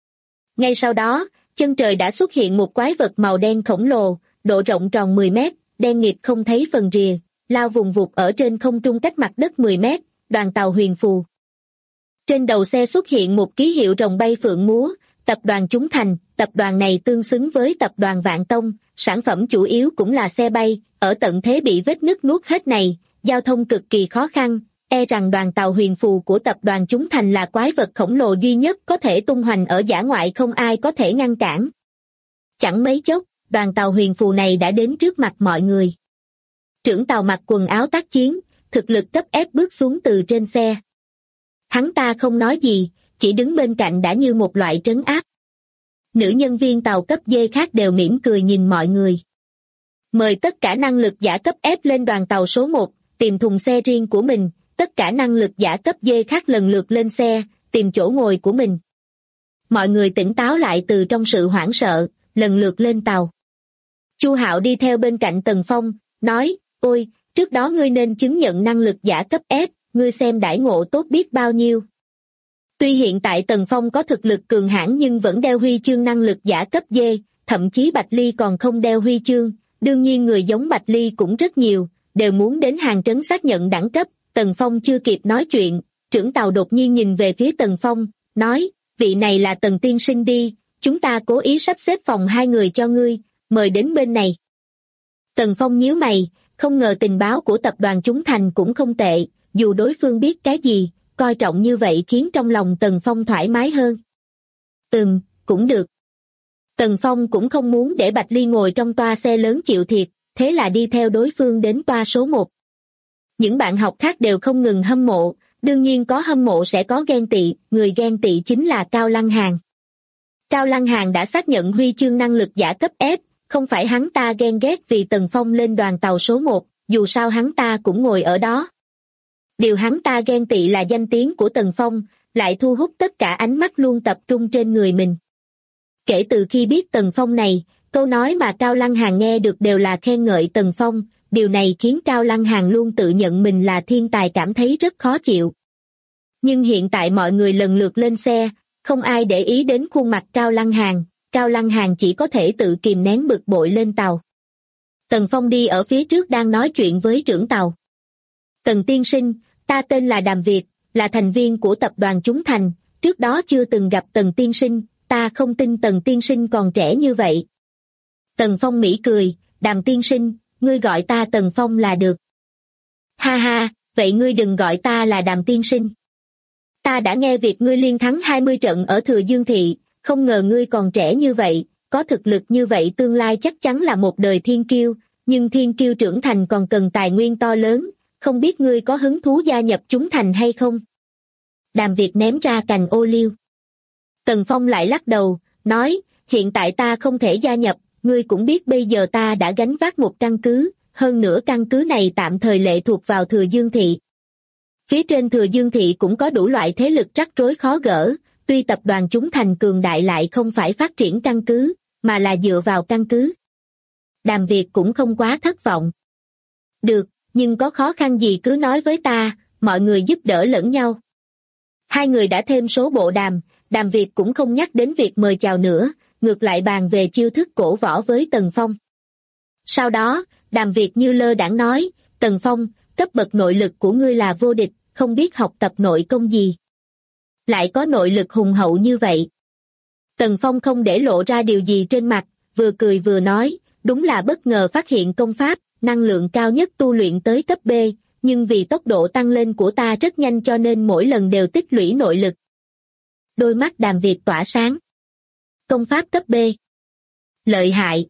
B: Ngay sau đó, chân trời đã xuất hiện một quái vật màu đen khổng lồ, độ rộng tròn 10 mét, đen nghịt không thấy phần rìa, lao vùng vụt ở trên không trung cách mặt đất 10 mét, đoàn tàu huyền phù. Trên đầu xe xuất hiện một ký hiệu rồng bay phượng múa, tập đoàn Chúng Thành, tập đoàn này tương xứng với tập đoàn Vạn Tông, sản phẩm chủ yếu cũng là xe bay, ở tận thế bị vết nứt nuốt hết này, giao thông cực kỳ khó khăn, e rằng đoàn tàu huyền phù của tập đoàn chúng thành là quái vật khổng lồ duy nhất có thể tung hoành ở dã ngoại, không ai có thể ngăn cản. Chẳng mấy chốc, đoàn tàu huyền phù này đã đến trước mặt mọi người. Trưởng tàu mặc quần áo tác chiến, thực lực cấp ép bước xuống từ trên xe. Hắn ta không nói gì, chỉ đứng bên cạnh đã như một loại trấn áp. Nữ nhân viên tàu cấp D khác đều mỉm cười nhìn mọi người. Mời tất cả năng lực giả cấp F lên đoàn tàu số 1, tìm thùng xe riêng của mình, tất cả năng lực giả cấp D khác lần lượt lên xe, tìm chỗ ngồi của mình. Mọi người tỉnh táo lại từ trong sự hoảng sợ, lần lượt lên tàu. Chu Hạo đi theo bên cạnh Tần Phong, nói, ôi, trước đó ngươi nên chứng nhận năng lực giả cấp F, ngươi xem đãi ngộ tốt biết bao nhiêu. Tuy hiện tại Tần Phong có thực lực cường hãn nhưng vẫn đeo huy chương năng lực giả cấp D, thậm chí Bạch Ly còn không đeo huy chương, đương nhiên người giống Bạch Ly cũng rất nhiều, đều muốn đến hàng trấn xác nhận đẳng cấp. Tần Phong chưa kịp nói chuyện, trưởng tàu đột nhiên nhìn về phía Tần Phong, nói, vị này là Tần tiên sinh đi, chúng ta cố ý sắp xếp phòng 2 người cho ngươi, mời đến bên này. Tần Phong nhíu mày, không ngờ tình báo của tập đoàn chúng thành cũng không tệ, dù đối phương biết cái gì, coi trọng như vậy khiến trong lòng Tần Phong thoải mái hơn. Cũng được. Tần Phong cũng không muốn để Bạch Ly ngồi trong toa xe lớn chịu thiệt, thế là đi theo đối phương đến toa số 1. Những bạn học khác đều không ngừng hâm mộ, đương nhiên có hâm mộ sẽ có ghen tị, người ghen tị chính là Cao Lăng Hàn. Cao Lăng Hàn đã xác nhận huy chương năng lực giả cấp F, không phải hắn ta ghen ghét vì Tần Phong lên đoàn tàu số 1, dù sao hắn ta cũng ngồi ở đó. Điều hắn ta ghen tị là danh tiếng của Tần Phong, lại thu hút tất cả ánh mắt luôn tập trung trên người mình. Kể từ khi biết Tần Phong này, câu nói mà Cao Lăng Hàn nghe được đều là khen ngợi Tần Phong, điều này khiến Cao Lăng Hàn luôn tự nhận mình là thiên tài cảm thấy rất khó chịu. Nhưng hiện tại mọi người lần lượt lên xe, không ai để ý đến khuôn mặt Cao Lăng Hàn chỉ có thể tự kìm nén bực bội lên tàu. Tần Phong đi ở phía trước đang nói chuyện với trưởng tàu. Tần tiên sinh, ta tên là Đàm Việt, là thành viên của tập đoàn chúng thành, trước đó chưa từng gặp Tần tiên sinh, ta không tin Tần tiên sinh còn trẻ như vậy. Tần Phong mỉm cười, Đàm tiên sinh, ngươi gọi ta Tần Phong là được. Ha ha, vậy ngươi đừng gọi ta là Đàm tiên sinh. Ta đã nghe việc ngươi liên thắng 20 trận ở Thừa Dương Thị, không ngờ ngươi còn trẻ như vậy, có thực lực như vậy tương lai chắc chắn là một đời thiên kiêu, nhưng thiên kiêu trưởng thành còn cần tài nguyên to lớn, không biết ngươi có hứng thú gia nhập chúng thành hay không? Đàm Việt ném ra cành ô liu. Tần Phong lại lắc đầu, nói, hiện tại ta không thể gia nhập, ngươi cũng biết bây giờ ta đã gánh vác một căn cứ, hơn nữa căn cứ này tạm thời lệ thuộc vào Thừa Dương Thị. Phía trên Thừa Dương Thị cũng có đủ loại thế lực rắc rối khó gỡ, tuy tập đoàn chúng thành cường đại lại không phải phát triển căn cứ, mà là dựa vào căn cứ. Đàm Việt cũng không quá thất vọng. Được, nhưng có khó khăn gì cứ nói với ta, mọi người giúp đỡ lẫn nhau. Hai người đã thêm số bộ đàm, Đàm Việt cũng không nhắc đến việc mời chào nữa, ngược lại bàn về chiêu thức cổ võ với Tần Phong. Sau đó, Đàm Việt như lơ đãng nói, Tần Phong, cấp bậc nội lực của ngươi là vô địch, không biết học tập nội công gì. Lại có nội lực hùng hậu như vậy. Tần Phong không để lộ ra điều gì trên mặt, vừa cười vừa nói, đúng là bất ngờ phát hiện công pháp, năng lượng cao nhất tu luyện tới cấp B, nhưng vì tốc độ tăng lên của ta rất nhanh cho nên mỗi lần đều tích lũy nội lực. Đôi mắt Đàm Việt tỏa sáng. Công pháp cấp B. Lợi hại.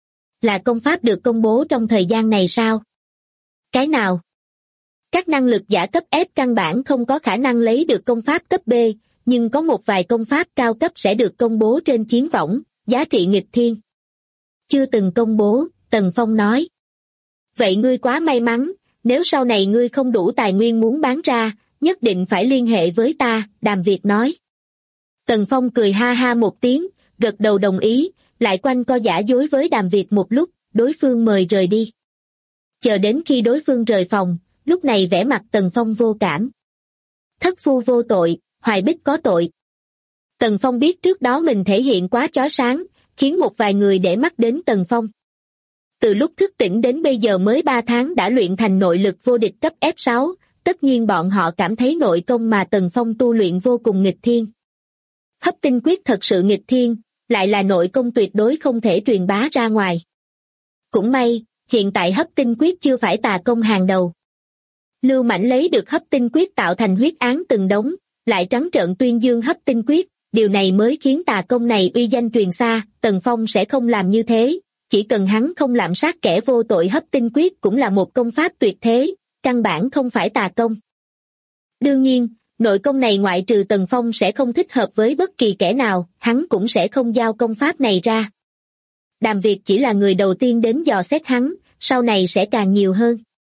B: Là công pháp được công bố trong thời gian này sao? Cái nào? Các năng lực giả cấp F căn bản không có khả năng lấy được công pháp cấp B, nhưng có một vài công pháp cao cấp sẽ được công bố trên chiến võng, giá trị nghịch thiên. Chưa từng công bố, Tần Phong nói. Vậy ngươi quá may mắn, nếu sau này ngươi không đủ tài nguyên muốn bán ra, nhất định phải liên hệ với ta, Đàm Việt nói. Tần Phong cười ha ha một tiếng, gật đầu đồng ý, lại quanh co giả dối với Đàm Việt một lúc, đối phương mời rời đi. Chờ đến khi đối phương rời phòng, lúc này vẻ mặt Tần Phong vô cảm. Thất phu vô tội, Hoài Bích có tội. Tần Phong biết trước đó mình thể hiện quá chói sáng, khiến một vài người để mắt đến Tần Phong. Từ lúc thức tỉnh đến bây giờ mới 3 tháng đã luyện thành nội lực vô địch cấp F6, tất nhiên bọn họ cảm thấy nội công mà Tần Phong tu luyện vô cùng nghịch thiên. Hấp tinh quyết thật sự nghịch thiên, lại là nội công tuyệt đối không thể truyền bá ra ngoài. Cũng may, hiện tại hấp tinh quyết chưa phải tà công hàng đầu. Lưu Mãnh lấy được hấp tinh quyết tạo thành huyết án từng đống, lại trắng trợn tuyên dương hấp tinh quyết, điều này mới khiến tà công này uy danh truyền xa. Tần Phong sẽ không làm như thế, chỉ cần hắn không lạm sát kẻ vô tội. Hấp tinh quyết cũng là một công pháp tuyệt thế, căn bản không phải tà công. Đương nhiên, nội công này ngoại trừ Tần Phong sẽ không thích hợp với bất kỳ kẻ nào, hắn cũng sẽ không giao công pháp này ra. Đàm Việt chỉ là người đầu tiên đến dò xét hắn, sau này sẽ càng nhiều hơn.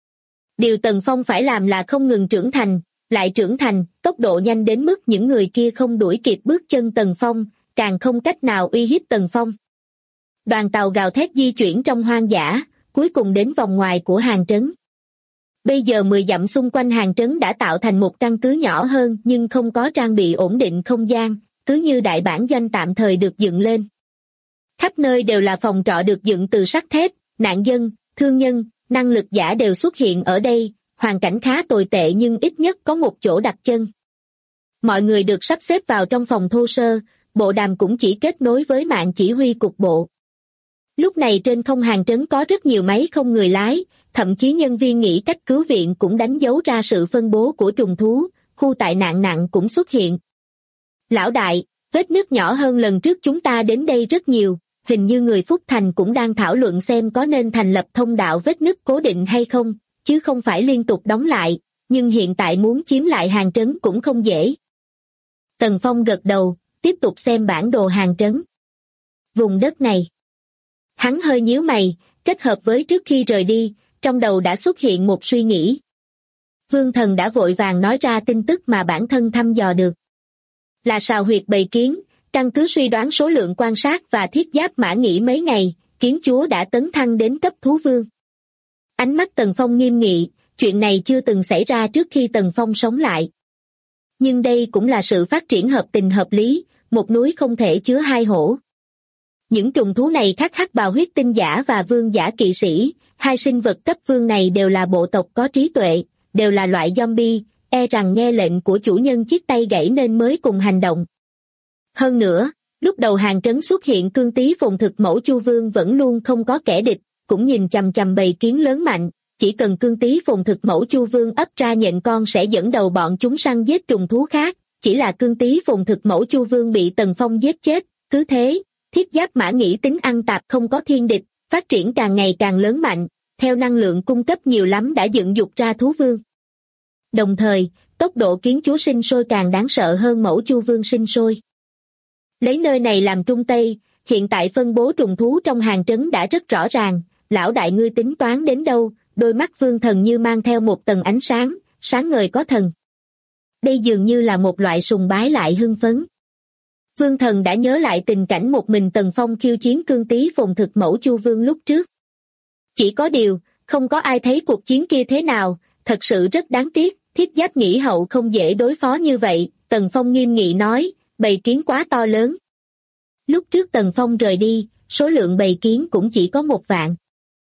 B: Điều Tần Phong phải làm là không ngừng trưởng thành, lại trưởng thành, tốc độ nhanh đến mức những người kia không đuổi kịp bước chân Tần Phong, càng không cách nào uy hiếp Tần Phong. Đoàn tàu gào thét di chuyển trong hoang dã, cuối cùng đến vòng ngoài của hàng trấn. Bây giờ 10 dặm xung quanh hàng trấn đã tạo thành một căn cứ nhỏ hơn nhưng không có trang bị ổn định không gian, cứ như đại bản doanh tạm thời được dựng lên. Khắp nơi đều là phòng trọ được dựng từ sắt thép, nạn dân, thương nhân, năng lực giả đều xuất hiện ở đây, hoàn cảnh khá tồi tệ nhưng ít nhất có một chỗ đặt chân. Mọi người được sắp xếp vào trong phòng thô sơ, bộ đàm cũng chỉ kết nối với mạng chỉ huy cục bộ. Lúc này trên không hàng trấn có rất nhiều máy không người lái, thậm chí nhân viên nghĩ cách cứu viện cũng đánh dấu ra sự phân bố của trùng thú, khu tại nạn nặng cũng xuất hiện. Lão đại, vết nứt nhỏ hơn lần trước chúng ta đến đây rất nhiều, hình như người Phúc Thành cũng đang thảo luận xem có nên thành lập thông đạo vết nứt cố định hay không, chứ không phải liên tục đóng lại, nhưng hiện tại muốn chiếm lại hàng trấn cũng không dễ. Tần Phong gật đầu, tiếp tục xem bản đồ hàng trấn. Vùng đất này. Hắn hơi nhíu mày, kết hợp với trước khi rời đi, trong đầu đã xuất hiện một suy nghĩ. Vương Thần đã vội vàng nói ra tin tức mà bản thân thăm dò được. Là sào huyệt bầy kiến, căn cứ suy đoán số lượng quan sát và thiết giáp mã nghỉ mấy ngày, kiến chúa đã tấn thăng đến cấp thú vương. Ánh mắt Tần Phong nghiêm nghị, chuyện này chưa từng xảy ra trước khi Tần Phong sống lại. Nhưng đây cũng là sự phát triển hợp tình hợp lý, một núi không thể chứa hai hổ. Những trùng thú này khác hắc bào huyết tinh giả và vương giả kỵ sĩ, hai sinh vật cấp vương này đều là bộ tộc có trí tuệ, đều là loại zombie, e rằng nghe lệnh của chủ nhân chiếc tay gãy nên mới cùng hành động. Hơn nữa, lúc đầu hàng trấn xuất hiện cương tí phồn thực mẫu Chu Vương vẫn luôn không có kẻ địch, cũng nhìn chằm chằm bầy kiến lớn mạnh, chỉ cần cương tí phồn thực mẫu Chu Vương ấp ra nhện con sẽ dẫn đầu bọn chúng săn giết trùng thú khác, chỉ là cương tí phồn thực mẫu Chu Vương bị Tần Phong giết chết, cứ thế, thiết giáp mã nghĩ tính ăn tạp không có thiên địch, phát triển càng ngày càng lớn mạnh, theo năng lượng cung cấp nhiều lắm đã dựng dục ra thú vương. Đồng thời, tốc độ kiến chúa sinh sôi càng đáng sợ hơn mẫu Chu Vương sinh sôi. Lấy nơi này làm trung tây, hiện tại phân bố trùng thú trong hàng trấn đã rất rõ ràng, lão đại ngươi tính toán đến đâu, đôi mắt Vương Thần như mang theo một tầng ánh sáng, sáng ngời có thần. Đây dường như là một loại sùng bái lại hưng phấn. Vương Thần đã nhớ lại tình cảnh một mình Tần Phong khiêu chiến cương tí phồn thực mẫu Chu Vương lúc trước. Chỉ có điều, không có ai thấy cuộc chiến kia thế nào, thật sự rất đáng tiếc, thiết giáp nghĩ hậu không dễ đối phó như vậy, Tần Phong nghiêm nghị nói, bầy kiến quá to lớn. Lúc trước Tần Phong rời đi, số lượng bầy kiến cũng chỉ có 1 vạn.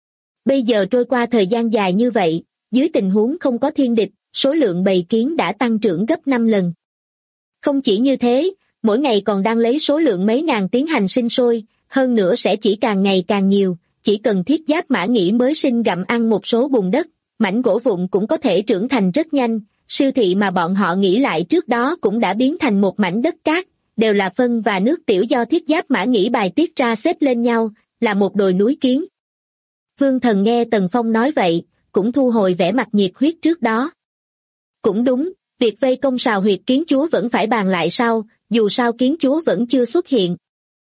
B: Bây giờ trôi qua thời gian dài như vậy, dưới tình huống không có thiên địch, số lượng bầy kiến đã tăng trưởng gấp 5 lần. Không chỉ như thế, mỗi ngày còn đang lấy số lượng mấy ngàn tiến hành sinh sôi, hơn nữa sẽ chỉ càng ngày càng nhiều, chỉ cần thiết giáp mã nghĩ mới sinh gặm ăn một số bùn đất, mảnh gỗ vụn cũng có thể trưởng thành rất nhanh, siêu thị mà bọn họ nghĩ lại trước đó cũng đã biến thành một mảnh đất cát, đều là phân và nước tiểu do thiết giáp mã nghĩ bài tiết ra xếp lên nhau, là một đồi núi kiến. Vương Thần nghe Tần Phong nói vậy, cũng thu hồi vẻ mặt nhiệt huyết trước đó. Cũng đúng, việc vây công sào huyệt kiến chúa vẫn phải bàn lại sau, dù sao kiến chúa vẫn chưa xuất hiện.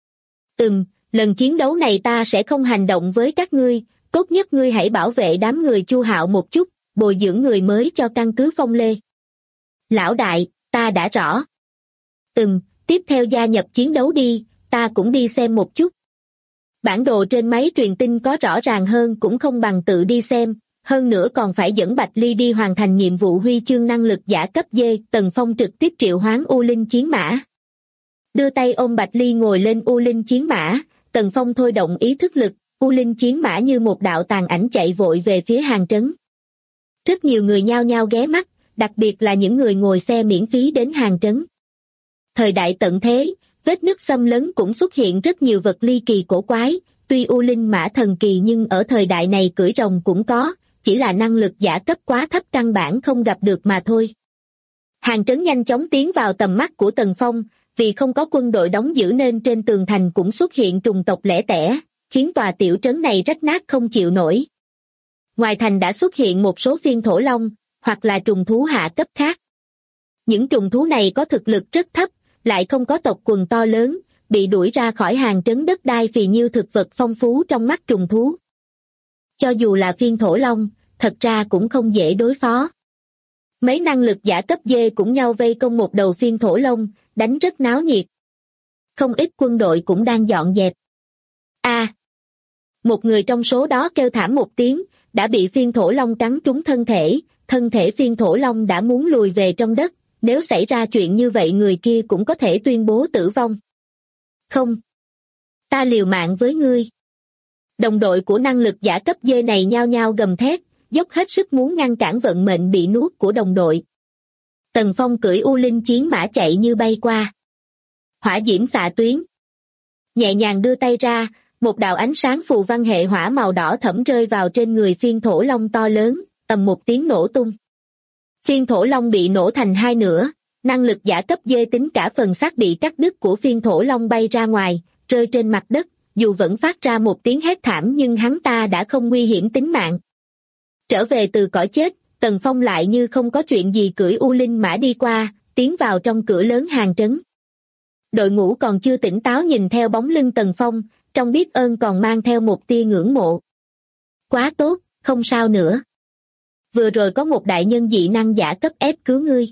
B: Lần chiến đấu này ta sẽ không hành động với các ngươi, tốt nhất ngươi hãy bảo vệ đám người Chu Hạo một chút, bồi dưỡng người mới cho căn cứ Phong Lê. Lão đại, ta đã rõ. Tiếp theo gia nhập chiến đấu đi, ta cũng đi xem một chút. Bản đồ trên máy truyền tin có rõ ràng hơn cũng không bằng tự đi xem, hơn nữa còn phải dẫn Bạch Ly đi hoàn thành nhiệm vụ huy chương năng lực giả cấp D. Tần Phong trực tiếp triệu hoán U Linh chiến mã. Đưa tay ôm Bạch Ly ngồi lên U Linh chiến mã, Tần Phong thôi động ý thức lực, U Linh chiến mã như một đạo tàn ảnh chạy vội về phía hàng trấn. Rất nhiều người nhao nhao ghé mắt, đặc biệt là những người ngồi xe miễn phí đến hàng trấn. Thời đại tận thế, vết nứt xâm lấn cũng xuất hiện rất nhiều vật ly kỳ cổ quái, tuy U Linh mã thần kỳ nhưng ở thời đại này cưỡi rồng cũng có, chỉ là năng lực giả cấp quá thấp căn bản không gặp được mà thôi. Hàng trấn nhanh chóng tiến vào tầm mắt của Tần Phong, vì không có quân đội đóng giữ nên trên tường thành cũng xuất hiện trùng tộc lẻ tẻ, khiến tòa tiểu trấn này rách nát không chịu nổi. Ngoài thành đã xuất hiện một số phiên thổ long, hoặc là trùng thú hạ cấp khác. Những trùng thú này có thực lực rất thấp, lại không có tộc quần to lớn, bị đuổi ra khỏi hàng trấn đất đai phì nhiêu thực vật phong phú trong mắt trùng thú. Cho dù là phiên thổ long, thật ra cũng không dễ đối phó. Mấy năng lực giả cấp D cũng nhau vây công một đầu phiên thổ long, đánh rất náo nhiệt. Không ít quân đội cũng đang dọn dẹp. Một người trong số đó kêu thảm một tiếng, đã bị phiên thổ long cắn trúng thân thể phiên thổ long đã muốn lùi về trong đất, nếu xảy ra chuyện như vậy người kia cũng có thể tuyên bố tử vong. Không. Ta liều mạng với ngươi. Đồng đội của năng lực giả cấp D này nhao nhao gầm thét, dốc hết sức muốn ngăn cản vận mệnh bị nuốt của đồng đội. Tần Phong cưỡi U Linh chiến mã chạy như bay qua. Hỏa diễm xạ tuyến. Nhẹ nhàng đưa tay ra, một đạo ánh sáng phù văn hệ hỏa màu đỏ thẫm rơi vào trên người phiên thổ long to lớn, ầm một tiếng nổ tung. Phiên thổ long bị nổ thành hai nửa, năng lực giả cấp D tính cả phần xác bị cắt đứt của phiên thổ long bay ra ngoài, rơi trên mặt đất, dù vẫn phát ra một tiếng hét thảm nhưng hắn ta đã không nguy hiểm tính mạng. Trở về từ cõi chết, Tần Phong lại như không có chuyện gì cưỡi U Linh mã đi qua, tiến vào trong cửa lớn hàng trấn. Đội ngũ còn chưa tỉnh táo nhìn theo bóng lưng Tần Phong, trong biết ơn còn mang theo một tia ngưỡng mộ. Quá tốt, không sao nữa. Vừa rồi có một đại nhân dị năng giả cấp ép cứu ngươi.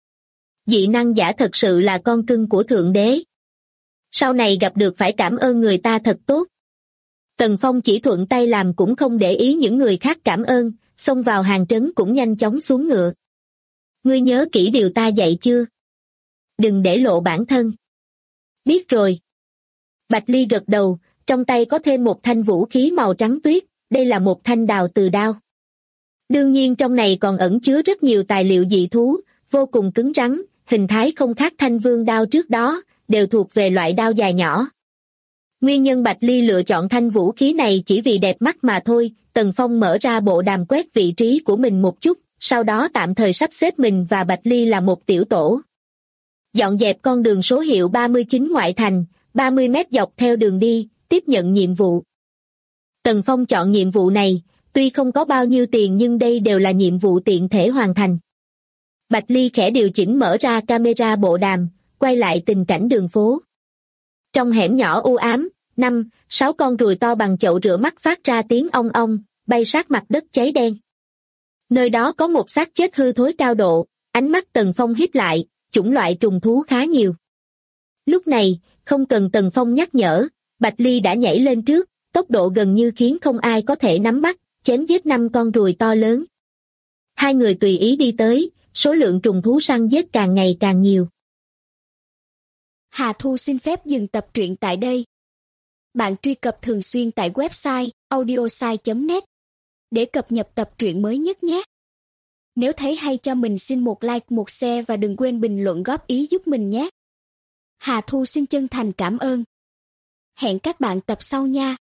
B: Dị năng giả thật sự là con cưng của Thượng Đế. Sau này gặp được phải cảm ơn người ta thật tốt. Tần Phong chỉ thuận tay làm cũng không để ý những người khác cảm ơn, xông vào hàng trấn cũng nhanh chóng xuống ngựa. Ngươi nhớ kỹ điều ta dạy chưa? Đừng để lộ bản thân. Biết rồi. Bạch Ly gật đầu, trong tay có thêm một thanh vũ khí màu trắng tuyết, đây là một thanh đào từ đao. Đương nhiên trong này còn ẩn chứa rất nhiều tài liệu dị thú, vô cùng cứng rắn, hình thái không khác thanh vương đao trước đó, đều thuộc về loại đao dài nhỏ. Nguyên nhân Bạch Ly lựa chọn thanh vũ khí này chỉ vì đẹp mắt mà thôi. Tần Phong mở ra bộ đàm quét vị trí của mình một chút, sau đó tạm thời sắp xếp mình và Bạch Ly là một tiểu tổ. Dọn dẹp con đường số hiệu 39 ngoại thành, 30 mét dọc theo đường đi, tiếp nhận nhiệm vụ. Tần Phong chọn nhiệm vụ này, tuy không có bao nhiêu tiền nhưng đây đều là nhiệm vụ tiện thể hoàn thành. Bạch Ly khẽ điều chỉnh mở ra camera bộ đàm, quay lại tình cảnh đường phố. Trong hẻm nhỏ u ám, 5-6 con ruồi to bằng chậu rửa mắt phát ra tiếng ong ong, bay sát mặt đất cháy đen. Nơi đó có một xác chết hư thối cao độ, ánh mắt Tần Phong híp lại, chủng loại trùng thú khá nhiều. Lúc này, không cần Tần Phong nhắc nhở, Bạch Ly đã nhảy lên trước, tốc độ gần như khiến không ai có thể nắm bắt, chém giết 5 con ruồi to lớn. Hai người tùy ý đi tới, số lượng trùng thú săn giết càng ngày càng nhiều.
C: Hà Thu xin phép dừng tập truyện tại đây. Bạn truy cập thường xuyên tại website audiosai.net để cập nhật tập truyện mới nhất nhé. Nếu thấy hay cho mình xin một like, một share và đừng quên bình luận góp ý giúp mình nhé. Hà Thu xin chân thành cảm ơn. Hẹn các bạn tập sau nha.